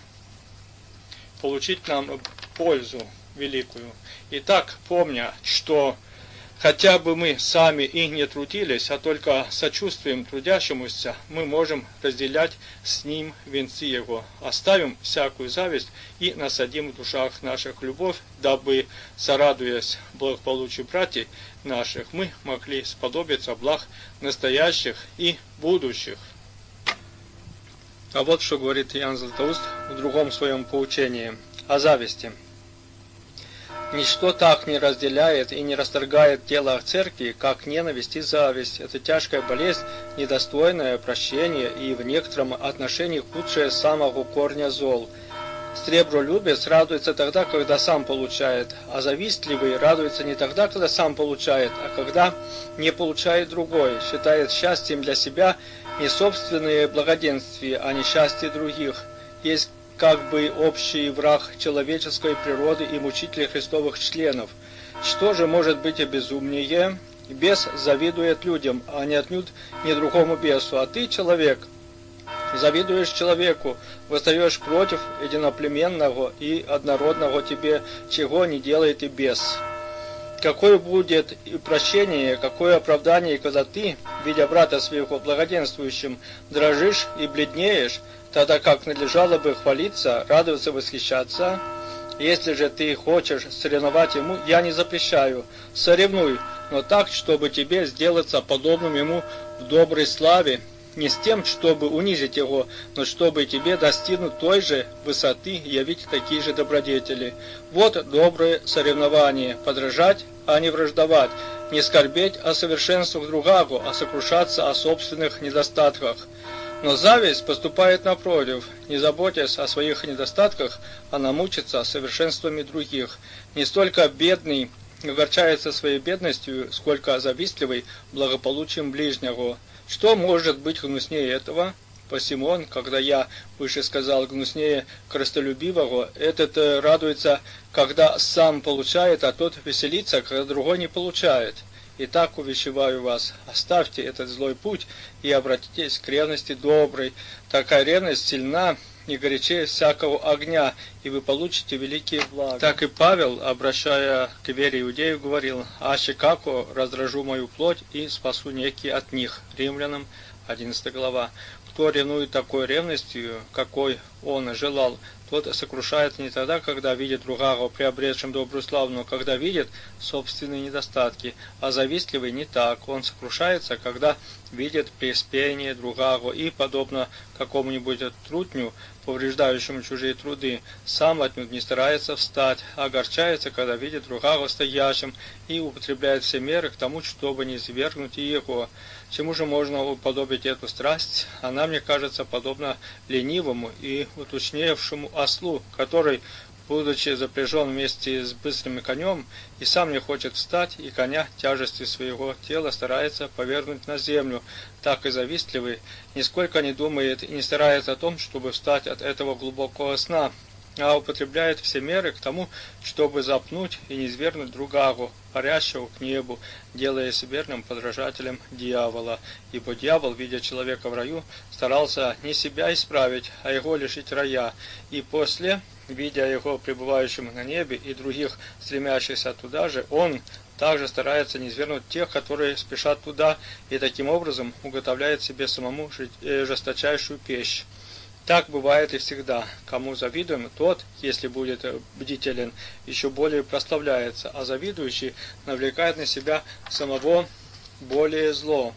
получить нам пользу великую. Итак, помня, что хотя бы мы сами и не трудились, а только сочувствием трудящемуся, мы можем разделять с ним венцы его. Оставим всякую зависть и насадим в душах наших любовь, дабы, сорадуясь благополучию братьев наших, мы могли сподобиться благ настоящих и будущих. А вот что говорит Иоанн Златоуст в другом своем поучении о зависти. Ничто так не разделяет и не расторгает тело церкви, как ненависть и зависть. Это тяжкая болезнь, недостойное прощения и в некотором отношении худшее самого корня зол. Сребролюбец радуется тогда, когда сам получает, а завистливый радуется не тогда, когда сам получает, а когда не получает другой, считает счастьем для себя не собственные благоденствия, а несчастье других. Есть как бы общий враг человеческой природы и мучитель христовых членов. Что же может быть и безумнее? Бес завидует людям, а не отнюдь не другому бесу, а ты, человек, завидуешь человеку, восстаешь против единоплеменного и однородного тебе, чего не делает и бес. Какое будет и прощение, какое оправдание, когда ты, видя брата своего благоденствующим, дрожишь и бледнеешь, тогда как надлежало бы хвалиться, радоваться, восхищаться. Если же ты хочешь соревновать ему, я не запрещаю, соревнуй, но так, чтобы тебе сделаться подобным ему в доброй славе, не с тем, чтобы унизить его, но чтобы тебе достигнуть той же высоты и явить такие же добродетели. Вот доброе соревнование, подражать, а не враждовать, не скорбеть о совершенствах другого, а сокрушаться о собственных недостатках. Но зависть поступает напротив, не заботясь о своих недостатках, она мучится совершенствами других. Не столько бедный огорчается своей бедностью, сколько завистливый благополучием ближнего. Что может быть гнуснее этого? Посему он, когда я выше сказал гнуснее крестолюбивого, этот радуется, когда сам получает, а тот веселится, когда другой не получает. Итак, увещеваю вас, оставьте этот злой путь и обратитесь к ревности доброй. Такая ревность сильна и горячее всякого огня, и вы получите великие блага. Так и Павел, обращая к вере иудеев, говорил: «Аще како раздражу мою плоть и спасу неки от них». Римлянам одиннадцатая глава. Кто ревнует такой ревностью, какой он желал, тот сокрушается не тогда, когда видит другого приобретшим добрую славу, но когда видит собственные недостатки. А завистливый не так. Он сокрушается, когда видит преуспеяние другого и, подобно какому-нибудь трутню, повреждающему чужие труды, сам отнюдь не старается встать, а огорчается, когда видит другого стоящим и употребляет все меры к тому, чтобы не свергнуть его. Чему же можно уподобить эту страсть? Она, мне кажется, подобна ленивому и уточневшему ослу, который, будучи запряжен вместе с быстрым конем, и сам не хочет встать, и коня тяжестью своего тела старается повернуть на землю, так и завистливый нисколько не думает и не старается о том, чтобы встать от этого глубокого сна, а употребляет все меры к тому, чтобы запнуть и низвергнуть другого, парящего к небу, делаясь верным подражателем дьявола. Ибо дьявол, видя человека в раю, старался не себя исправить, а его лишить рая, и после, видя его пребывающим на небе и других стремящихся туда же, он также старается низвергнуть тех, которые спешат туда, и таким образом уготовляет себе самому жесточайшую пищу. Так бывает и всегда. Кому завидуем, тот, если будет бдителен, еще более прославляется, а завидующий навлекает на себя самого более зло.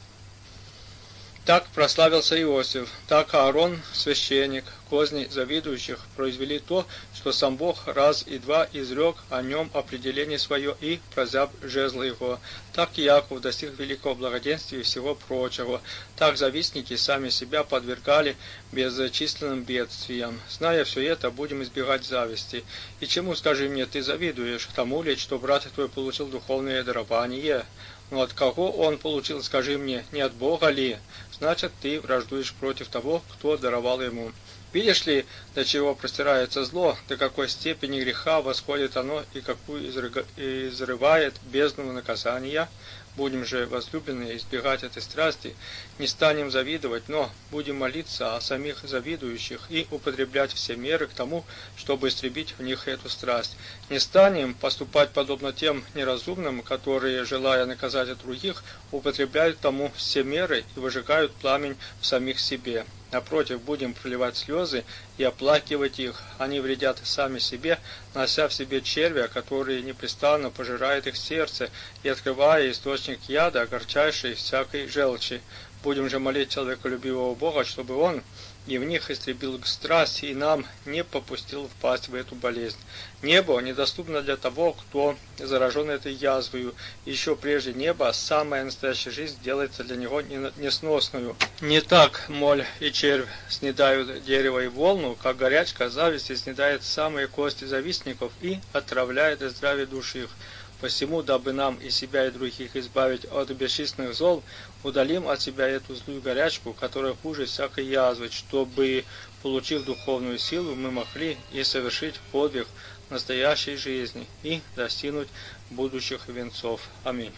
Так прославился Иосиф, так Аарон, священник, козни завидующих произвели то, что сам Бог раз и два изрек о нем определение свое и прозяб жезл его. Так Иаков достиг великого благоденствия и всего прочего. Так завистники сами себя подвергали бесчисленным бедствиям. Зная все это, будем избегать зависти. И чему, скажи мне, ты завидуешь? Тому ли, что брат твой получил духовное дарование? Но от кого он получил, скажи мне, не от Бога ли? Значит, ты враждуешь против того, кто даровал ему. Видишь ли, до чего простирается зло, до какой степени греха восходит оно и какую изрывает бездну наказания? Будем же, возлюбленные, избегать этой страсти, не станем завидовать, но будем молиться о самих завидующих и употреблять все меры к тому, чтобы истребить в них эту страсть. Не станем поступать подобно тем неразумным, которые, желая наказать других, употребляют тому все меры и выжигают пламень в самих себе. Напротив, будем проливать слезы и оплакивать их. Они вредят сами себе, нося в себе червя, который непрестанно пожирает их сердце и открывая источник яда, горчайшей всякой желчи. Будем же молить человеколюбивого Бога, чтобы Он и в них истребил страсть и нам не попустил впасть в эту болезнь. Небо недоступно для того, кто заражен этой язвою. Еще прежде неба самая настоящая жизнь делается для него несносную. Не так моль и червь снедают дерево и волну, как горячка зависти снедает самые кости завистников и отравляет здравие души их. Посему, дабы нам и себя, и других избавить от бесчисленных зол, удалим от себя эту злую горячку, которая хуже всякой язвы, чтобы, получив духовную силу, мы могли и совершить подвиг настоящей жизни и достигнуть будущих венцов. Аминь.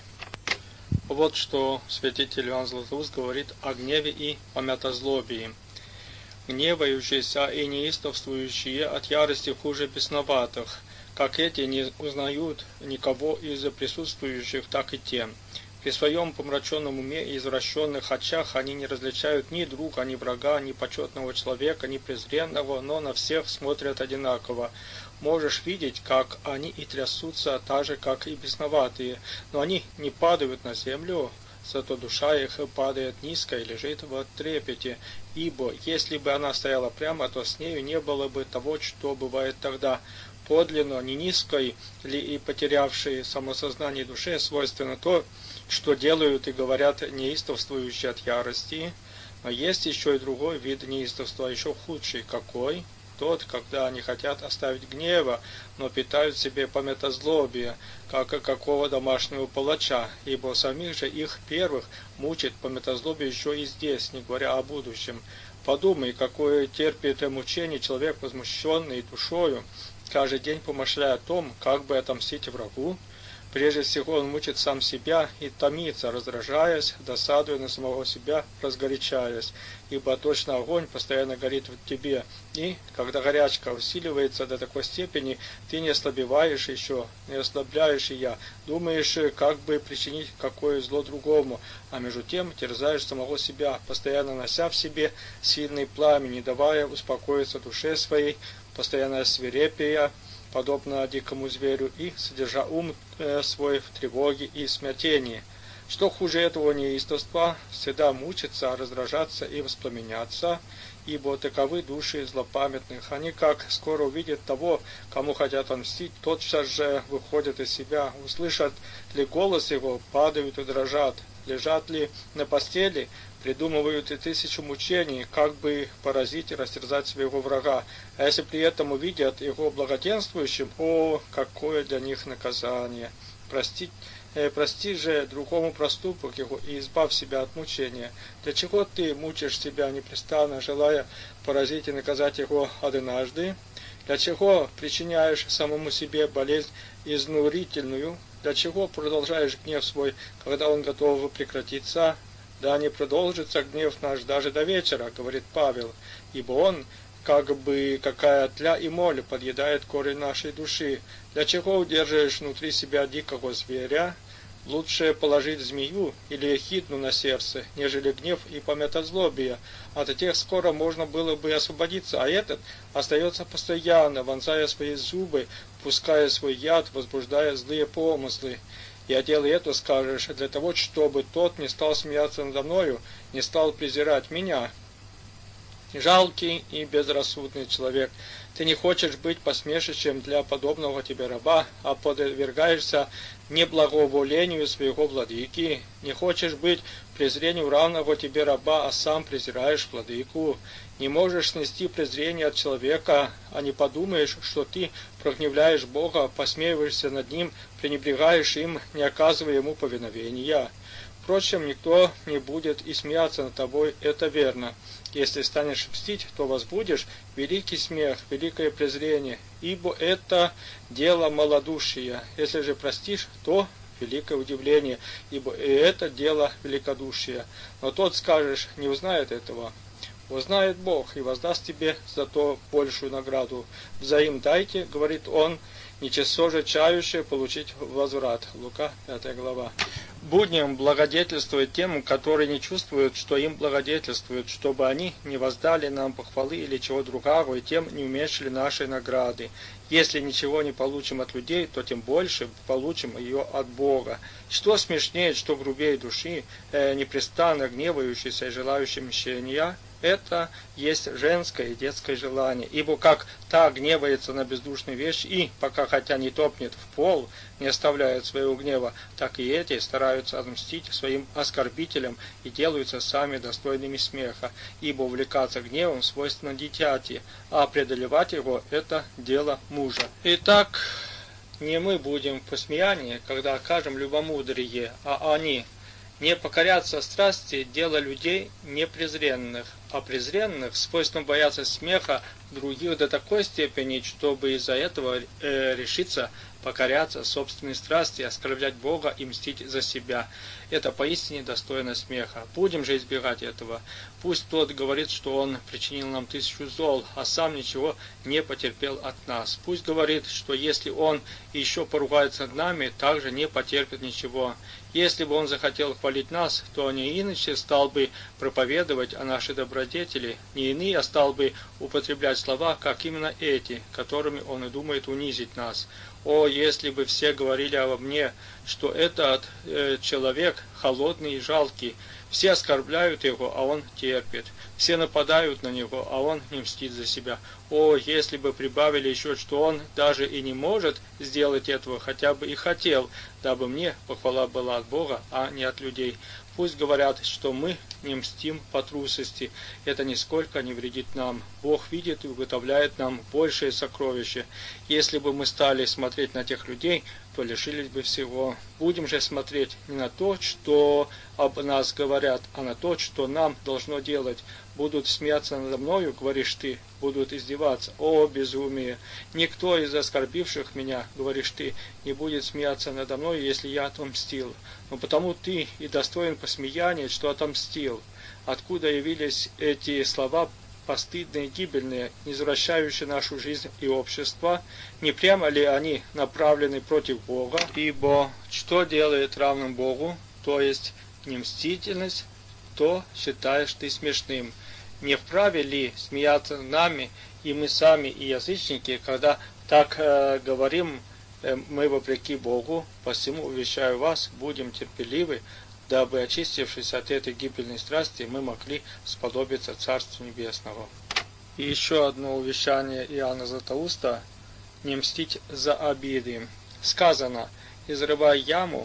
Вот что святитель Иоанн Златоуст говорит о гневе и помятозлобии. Гневающиеся и неистовствующие от ярости хуже бесноватых, как эти не узнают никого из присутствующих, так и те. При своем помраченном уме и извращенных очах они не различают ни друга, ни врага, ни почетного человека, ни презренного, но на всех смотрят одинаково. Можешь видеть, как они и трясутся, так же, как и бесноватые, но они не падают на землю, зато душа их падает низко и лежит в трепете, ибо если бы она стояла прямо, то с нею не было бы того, что бывает тогда. Подлинно, не низкой ли и потерявшей самосознание душе свойственно то, что делают и говорят неистовствующие от ярости, но есть еще и другой вид неистовства, еще худший. Какой? Тот, когда они хотят оставить гнева, но питают в себе помятозлобие, как какого домашнего палача, ибо самих же их первых мучит помятозлобие еще и здесь, не говоря о будущем. Подумай, какое терпит мучение человек, возмущенный душою, каждый день помышляя о том, как бы отомстить врагу. Прежде всего он мучит сам себя и томится, раздражаясь, досадуя на самого себя, разгорячаясь, ибо точно огонь постоянно горит в тебе, и, когда горячка усиливается до такой степени, ты не ослабеваешь еще, не ослабляешь и я, думаешь, как бы причинить какое зло другому, а между тем терзаешь самого себя, постоянно нося в себе сильный пламя, не давая успокоиться душе своей, постоянно свирепея, подобно дикому зверю, и содержа ум э, свой в тревоге и смятении. Что хуже этого неистовства, всегда мучиться, раздражаться и воспламеняться, ибо таковы души злопамятных. Они, как скоро увидят того, кому хотят отмстить, тотчас же выходят из себя, услышат ли голос его, падают и дрожат, лежат ли на постели, придумывают и тысячу мучений, как бы поразить и растерзать своего врага. А если при этом увидят его благоденствующим, о, какое для них наказание! Простить, э, прости же другому проступок его и избавь себя от мучения. Для чего ты мучаешь себя непрестанно, желая поразить и наказать его однажды? Для чего причиняешь самому себе болезнь изнурительную? Для чего продолжаешь гнев свой, когда он готов прекратиться? Да не продолжится гнев наш даже до вечера, говорит Павел, ибо он, как бы какая тля и моль, подъедает корень нашей души. Для чего удерживаешь внутри себя дикого зверя? Лучше положить змею или ехидну на сердце, нежели гнев и помятозлобие. От тех скоро можно было бы освободиться, а этот остается постоянно, вонзая свои зубы, пуская свой яд, возбуждая злые помыслы. Я делаю это, скажешь, для того, чтобы тот не стал смеяться надо мною, не стал презирать меня. Жалкий и безрассудный человек, ты не хочешь быть посмешищем для подобного тебе раба, а подвергаешься неблаговолению своего владыки. Не хочешь быть презрению равного тебе раба, а сам презираешь владыку. Не можешь снести презрение от человека, а не подумаешь, что ты прогневляешь Бога, посмеиваешься над ним, пренебрегаешь им, не оказывая ему повиновения. Впрочем, никто не будет и смеяться над тобой, это верно. Если станешь мстить, то возбудишь великий смех, великое презрение, ибо это дело малодушия. Если же простишь, то великое удивление, ибо и это дело великодушия. Но тот, скажешь, не узнает этого. Узнает Бог и воздаст тебе за то большую награду. Взаим дайте, говорит он, нечестно же чающее получить возврат. Лука, пятая глава. Будем благодетельствовать тем, которые не чувствуют, что им благодетельствуют, чтобы они не воздали нам похвалы или чего другого, и тем не уменьшили нашей награды. Если ничего не получим от людей, то тем больше получим ее от Бога. Что смешнее, что грубее души, э, непрестанно гневающейся и желающей мщения, это есть женское и детское желание, ибо как та гневается на бездушную вещь и, пока хотя не топнет в пол, не оставляет своего гнева, так и эти стараются отмстить своим оскорбителям и делаются сами достойными смеха, ибо увлекаться гневом свойственно дитяти, а преодолевать его – это дело мужа. Итак, не мы будем в посмеянии, когда окажем любомудрие, а они. Не покоряться страсти – дело людей непрезренных, а презренных свойственно бояться смеха других до такой степени, чтобы из-за этого э, решиться покоряться собственной страсти, оскорблять Бога и мстить за себя. Это поистине достойно смеха. Будем же избегать этого. Пусть тот говорит, что он причинил нам тысячу зол, а сам ничего не потерпел от нас. Пусть говорит, что если он еще поругается над нами, также не потерпит ничего. Если бы он захотел хвалить нас, то не иначе стал бы проповедовать о нашей добродетели, не иные, а стал бы употреблять слова, как именно эти, которыми он и думает унизить нас. О, если бы все говорили обо мне, что этот э, человек холодный и жалкий, все оскорбляют его, а он терпит, все нападают на него, а он не мстит за себя. О, если бы прибавили еще, что он даже и не может сделать этого, хотя бы и хотел, дабы мне похвала была от Бога, а не от людей. Пусть говорят, что мы не мстим по трусости, это нисколько не вредит нам. Бог видит и уготовляет нам большее сокровище. Если бы мы стали смотреть на тех людей, то лишились бы всего. Будем же смотреть не на то, что об нас говорят, а на то, что нам должно делать. Будут смеяться надо мною, говоришь ты, будут издеваться. О, безумие! Никто из оскорбивших меня, говоришь ты, не будет смеяться надо мною, если я отомстил. Но потому ты и достоин посмеяния, что отомстил. Откуда явились эти слова постыдные и гибельные, извращающие нашу жизнь и общество? Не прямо ли они направлены против Бога? Ибо что делает равным Богу, то есть немстительность, то считаешь ты смешным. Не вправе ли смеяться над нами и мы сами, и язычники, когда так э, говорим э, мы вопреки Богу? Посему увещаю вас, будем терпеливы, дабы, очистившись от этой гибельной страсти, мы могли сподобиться Царству Небесного. И еще одно увещание Иоанна Златоуста – не мстить за обиды. Сказано: изрывай яму,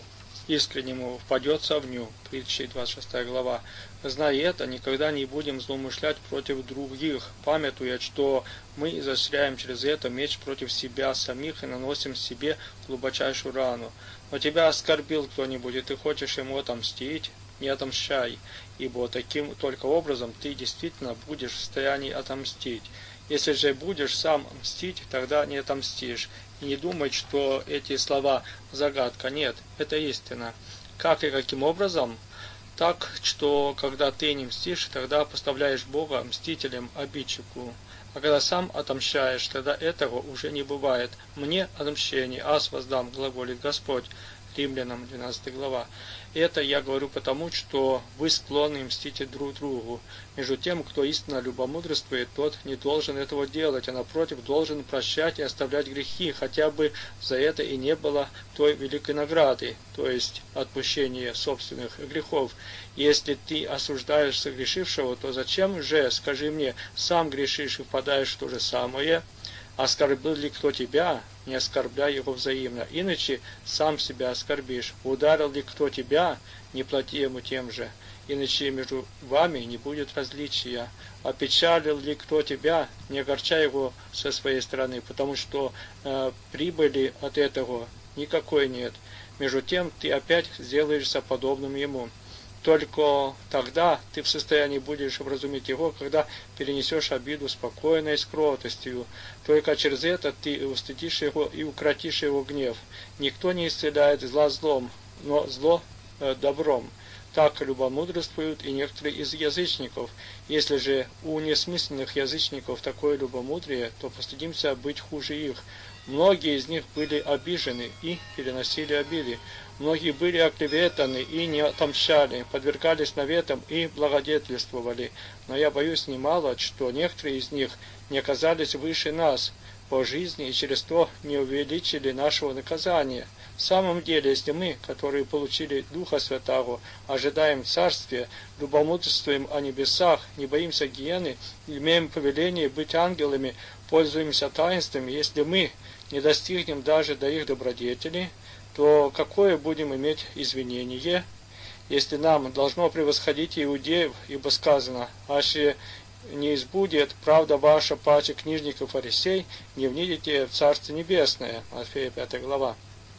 искреннему впадет в совню. Притчи двадцать шестая глава. Зная это, никогда не будем злоумышлять против других, памятуя, что мы изощряем через это меч против себя самих и наносим себе глубочайшую рану. Но тебя оскорбил кто-нибудь, и ты хочешь ему отомстить? Не отомщай, ибо таким только образом ты действительно будешь в состоянии отомстить. Если же будешь сам мстить, тогда не отомстишь. И не думай, что эти слова загадка. Нет, это истина. Как и каким образом? Так, что когда ты не мстишь, тогда поставляешь Бога мстителем обидчику. А когда сам отомщаешь, тогда этого уже не бывает. Мне отмщение, аз воздам, глаголит Господь. Римлянам двенадцатая глава. Это я говорю потому, что вы склонны мстить друг другу. Между тем, кто истинно любомудрствует, тот не должен этого делать, а напротив должен прощать и оставлять грехи, хотя бы за это и не было той великой награды, то есть отпущения собственных грехов. Если ты осуждаешь согрешившего, то зачем же, скажи мне, сам грешишь и впадаешь в то же самое? Оскорбил ли кто тебя? Не оскорбляй его взаимно, иначе сам себя оскорбишь. Ударил ли кто тебя? Не плати ему тем же, иначе между вами не будет различия. Опечалил ли кто тебя? Не огорчай его со своей стороны, потому что э, прибыли от этого никакой нет. Между тем ты опять сделаешься подобным ему. Только тогда ты в состоянии будешь вразумить его, когда перенесешь обиду спокойно и с кротостью. Только через это ты устыдишь его и укротишь его гнев. Никто не исцеляет зла злом, но зло э, добром. Так любомудрствуют и некоторые из язычников. Если же у несмысленных язычников такое любомудрие, то постыдимся быть хуже их. Многие из них были обижены и переносили обиды. Многие были оклеветаны и не отомщали, подвергались наветам и благодетельствовали. Но я боюсь немало, что некоторые из них не оказались выше нас по жизни и через то не увеличили нашего наказания. В самом деле, если мы, которые получили Духа Святаго, ожидаем Царствия, любомудрствуем о небесах, не боимся гиены, имеем повеление быть ангелами, пользуемся таинствами, если мы не достигнем даже до их добродетели, то какое будем иметь извинение, если нам должно превосходить иудеев, ибо сказано, аще не избудет правда ваша паче книжников и фарисей, не внидите в Царство Небесное, Матфея пятая глава,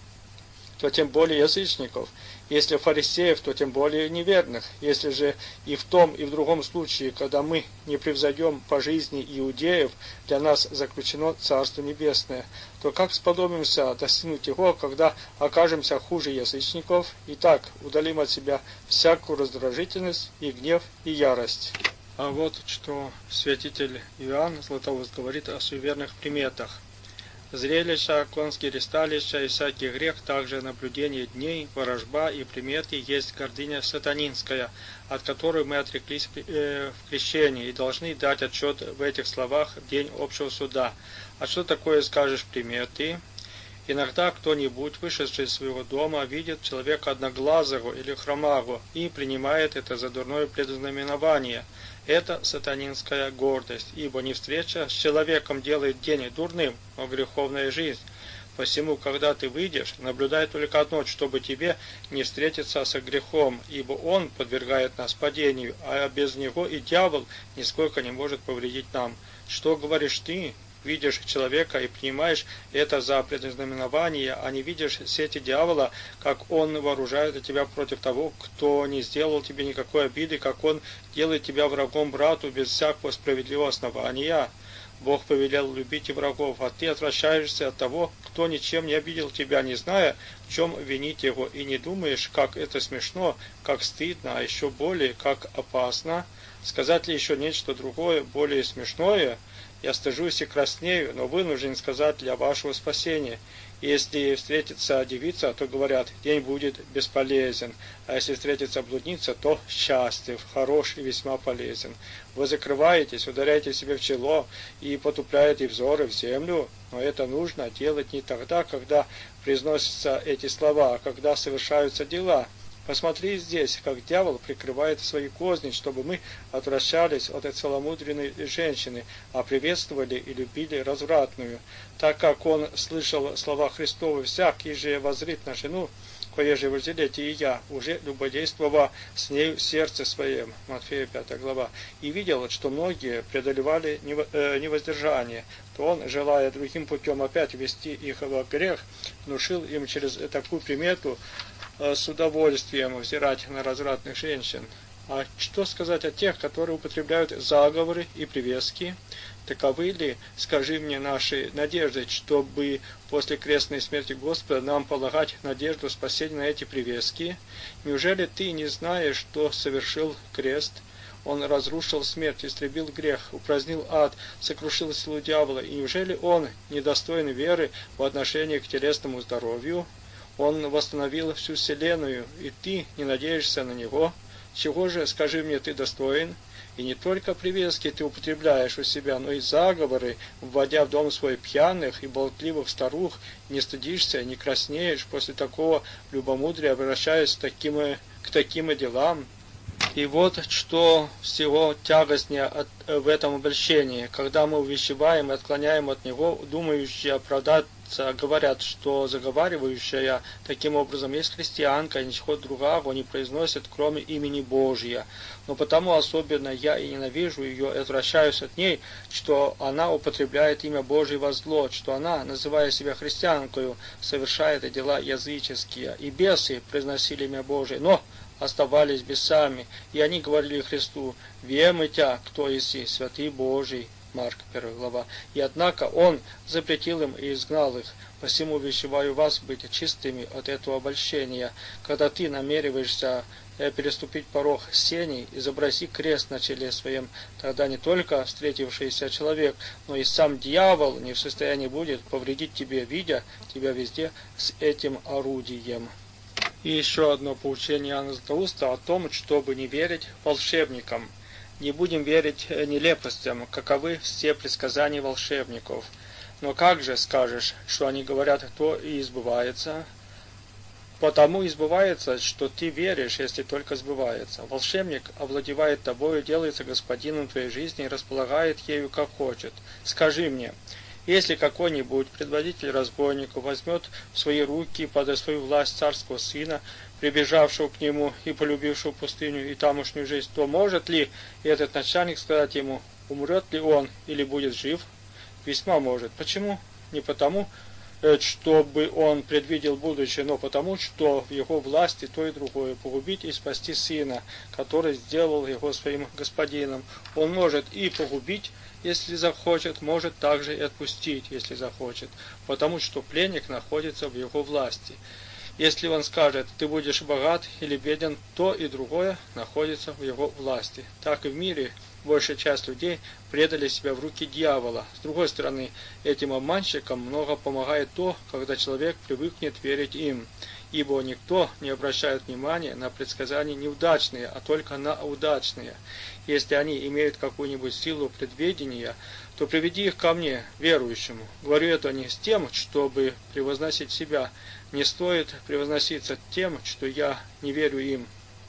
то тем более язычников. Если фарисеев, то тем более неверных. Если же и в том, и в другом случае, когда мы не превзойдем по жизни иудеев, для нас заключено Царство Небесное, то как сподобимся достигнуть его, когда окажемся хуже язычников? Итак, удалим от себя всякую раздражительность и гнев и ярость. А вот что святитель Иоанн Златоуст говорит о суеверных приметах. Зрелища, конские ристалища и всякий грех, также наблюдение дней, ворожба и приметы есть гордыня сатанинская, от которой мы отреклись в крещении и должны дать отчет в этих словах в день общего суда. А что такое, скажешь, приметы? Иногда кто-нибудь, вышедший из своего дома, видит человека одноглазого или хромого и принимает это за дурное предзнаменование. Это сатанинская гордость, ибо не встреча с человеком делает день дурным, но греховная жизнь. Посему, когда ты выйдешь, наблюдай только одно, чтобы тебе не встретиться со грехом, ибо он подвергает нас падению, а без него и дьявол нисколько не может повредить нам. Что говоришь ты? Видишь человека и принимаешь это за предзнаменование, а не видишь сети дьявола, как он вооружает тебя против того, кто не сделал тебе никакой обиды, как он делает тебя врагом брату без всякого справедливого основания. Бог повелел любить и врагов, а ты отвращаешься от того, кто ничем не обидел тебя, не зная, в чем винить его, и не думаешь, как это смешно, как стыдно, а еще более, как опасно. Сказать ли еще нечто другое, более смешное? Я стыжусь и краснею, но вынужден сказать для вашего спасения. Если встретится девица, то говорят, день будет бесполезен, а если встретится блудница, то счастлив, хорош и весьма полезен. Вы закрываетесь, ударяете себе в чело и потупляете взоры в землю, но это нужно делать не тогда, когда произносятся эти слова, а когда совершаются дела. Посмотри здесь, как дьявол прикрывает свои козни, чтобы мы отвращались от этой целомудренной женщины, а приветствовали и любили развратную. Так как он слышал слова Христовы, всякий же воззрит на жену, кое же возделете и я, уже любодействовав с нею в сердце своем». Матфея пятая глава. «И видел, что многие преодолевали невоздержание, то он, желая другим путем опять ввести их в грех, внушил им через такую примету с удовольствием взирать на развратных женщин». А что сказать о тех, которые употребляют заговоры и привески? Таковы ли, скажи мне, наши надежды, чтобы после крестной смерти Господа нам полагать надежду спасения на эти привески? Неужели ты не знаешь, что совершил крест? Он разрушил смерть, истребил грех, упразднил ад, сокрушил силу дьявола. И неужели он недостоин веры в отношении к телесному здоровью? Он восстановил всю вселенную, и ты не надеешься на него? Чего же, скажи мне, ты достоин? И не только привески ты употребляешь у себя, но и заговоры, вводя в дом свой пьяных и болтливых старух, не стыдишься, не краснеешь после такого любомудрия, обращаясь к таким, к таким делам. И вот что всего тягостнее от, в этом обращении, когда мы увещеваем и отклоняем от него, думающие оправдаться, говорят, что заговаривающая таким образом есть христианка, и ничего другого не произносит, кроме имени Божия. Но потому особенно я и ненавижу ее и отвращаюсь от ней, что она употребляет имя Божие во зло, что она, называя себя христианкою, совершает дела языческие. И бесы произносили имя Божие, но оставались бесами, и они говорили Христу: «Вем и тя, кто еси, святый Божий». Марк первая глава. И однако он запретил им и изгнал их. Посему увещеваю вас быть чистыми от этого обольщения. Когда ты намереваешься переступить порог сеней, изобрази крест на челе своем, тогда не только встретившийся человек, но и сам дьявол не в состоянии будет повредить тебе, видя тебя везде с этим орудием. И еще одно поучение Иоанна Златоуста о том, чтобы не верить волшебникам. Не будем верить нелепостям, каковы все предсказания волшебников. Но как же скажешь, что они говорят, то и сбывается? Потому и сбывается, что ты веришь, если только сбывается. Волшебник овладевает тобою, делается господином твоей жизни и располагает ею, как хочет. Скажи мне, если какой-нибудь предводитель разбойников возьмет в свои руки под свою власть царского сына, прибежавшего к нему и полюбившего пустыню и тамошнюю жизнь, то может ли этот начальник сказать ему, умрет ли он или будет жив? Весьма может. Почему? Не потому, чтобы он предвидел будущее, но потому, что в его власти то и другое, погубить и спасти сына, который сделал его своим господином. Он может и погубить, если захочет, может также и отпустить, если захочет, потому что пленник находится в его власти. Если он скажет, ты будешь богат или беден, то и другое находится в его власти. Так и в мире большая часть людей предали себя в руки дьявола. С другой стороны, этим обманщикам много помогает то, когда человек привыкнет верить им, ибо никто не обращает внимания на предсказания неудачные, а только на удачные. Если они имеют какую-нибудь силу предвидения, то приведи их ко мне, верующему. Говорю это не с тем, чтобы превозносить себя. Не стоит превозноситься тем, что я не верю им.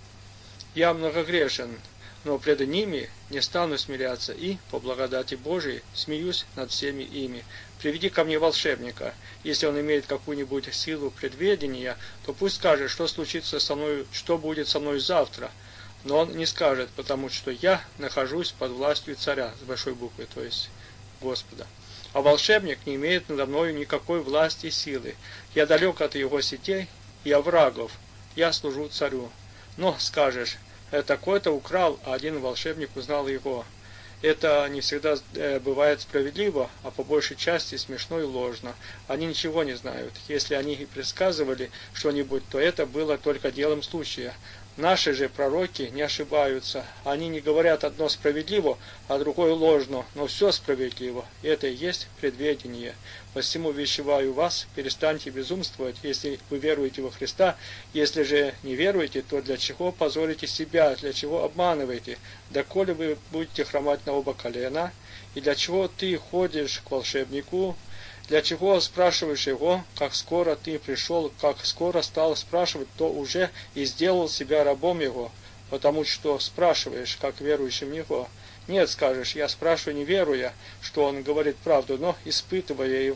Я многогрешен, но пред ними не стану смиряться и, по благодати Божией, смеюсь над всеми ими. Приведи ко мне волшебника. Если он имеет какую-нибудь силу предведения, то пусть скажет, что случится со мной, что будет со мной завтра. Но он не скажет, потому что я нахожусь под властью царя, с большой буквы, то есть Господа. А волшебник не имеет надо мною никакой власти и силы. Я далек от его сетей и оврагов. Я служу царю. Но, скажешь, такой-то украл, а один волшебник узнал его. Это не всегда э, бывает справедливо, а по большей части смешно и ложно. Они ничего не знают. Если они и предсказывали что-нибудь, то это было только делом случая. Наши же пророки не ошибаются. Они не говорят одно справедливо, а другое ложно, но все справедливо. И это и есть предведение. Посему увещеваю вас, перестаньте безумствовать, если вы веруете во Христа. Если же не веруете, то для чего позорите себя, для чего обманываете? Доколе вы будете хромать на оба колена? И для чего ты ходишь к волшебнику? Для чего спрашиваешь его, как скоро ты пришел, как скоро стал спрашивать, то уже и сделал себя рабом его, потому что спрашиваешь, как верующим в него. Нет, скажешь, я спрашиваю не веруя, что он говорит правду, но испытывая его.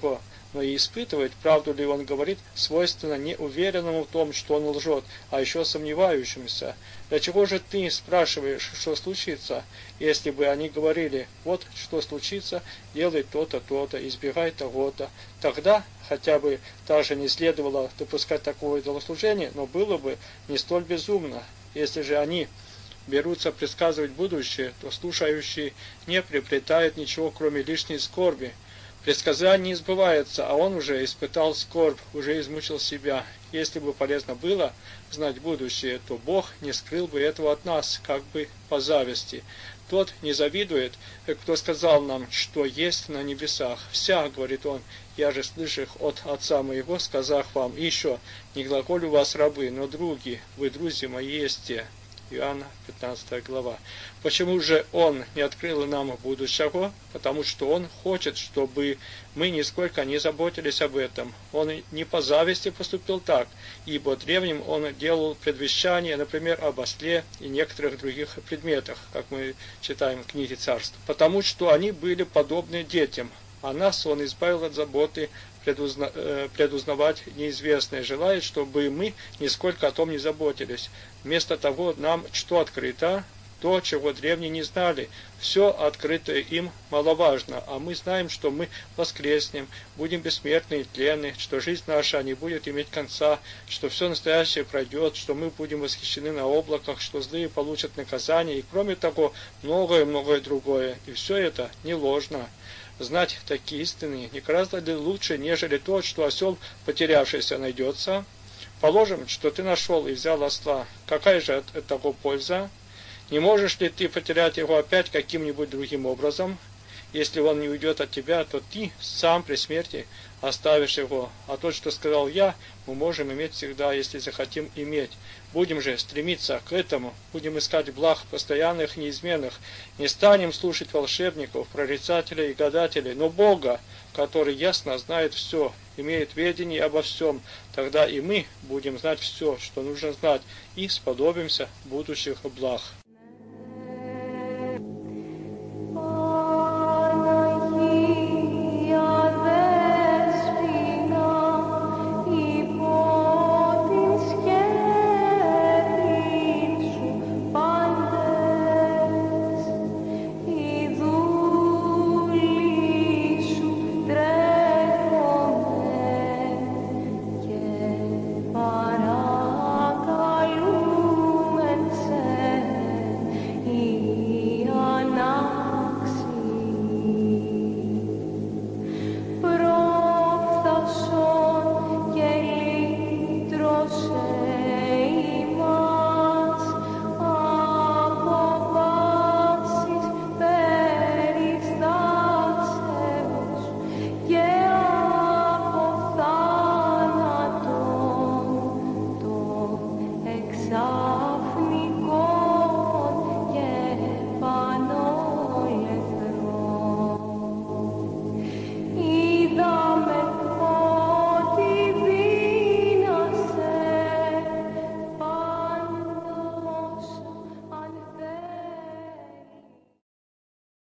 но и испытывать, правду ли он говорит, свойственно не уверенному в том, что он лжет, а еще сомневающимся. Для чего же ты спрашиваешь, что случится, если бы они говорили, вот что случится, делай то-то, то-то, избегай того-то, тогда хотя бы также не следовало допускать такого идолослужения, но было бы не столь безумно. Если же они берутся предсказывать будущее, то слушающий не приобретает ничего, кроме лишней скорби. Предсказание не сбывается, а он уже испытал скорбь, уже измучил себя. Если бы полезно было знать будущее, то Бог не скрыл бы этого от нас, как бы по зависти. Тот не завидует, кто сказал нам, что есть на небесах. Вся, говорит он, я же слышу от Отца моего, сказав вам, и еще, не глаголю вас рабы, но други, вы друзья мои есте. Иоанна, пятнадцатая глава. Почему же Он не открыл нам будущего? Потому что Он хочет, чтобы мы нисколько не заботились об этом. Он не по зависти поступил так, ибо древним Он делал предвещания, например, об осле и некоторых других предметах, как мы читаем в книге Царств, потому что они были подобны детям, а нас Он избавил от заботы предузна, э, предузнавать неизвестное, желает, чтобы мы нисколько о том не заботились. Вместо того нам что открыто? То, чего древние не знали. Все открытое им маловажно, а мы знаем, что мы воскреснем, будем бессмертны и тленны, что жизнь наша не будет иметь конца, что все настоящее пройдет, что мы будем восхищены на облаках, что злые получат наказание, и кроме того, многое-многое другое. И все это не ложно. Знать такие истины не гораздо ли лучше, нежели то, что осел, потерявшийся, найдется? Положим, что ты нашел и взял осла. Какая же от того польза? Не можешь ли ты потерять его опять каким-нибудь другим образом? Если он не уйдет от тебя, то ты сам при смерти оставишь его. А то, что сказал я, мы можем иметь всегда, если захотим иметь. Будем же стремиться к этому, будем искать благ постоянных, неизменных. Не станем слушать волшебников, прорицателей и гадателей, но Бога, который ясно знает все, имеет ведение обо всем. Тогда и мы будем знать все, что нужно знать, и сподобимся будущих благ.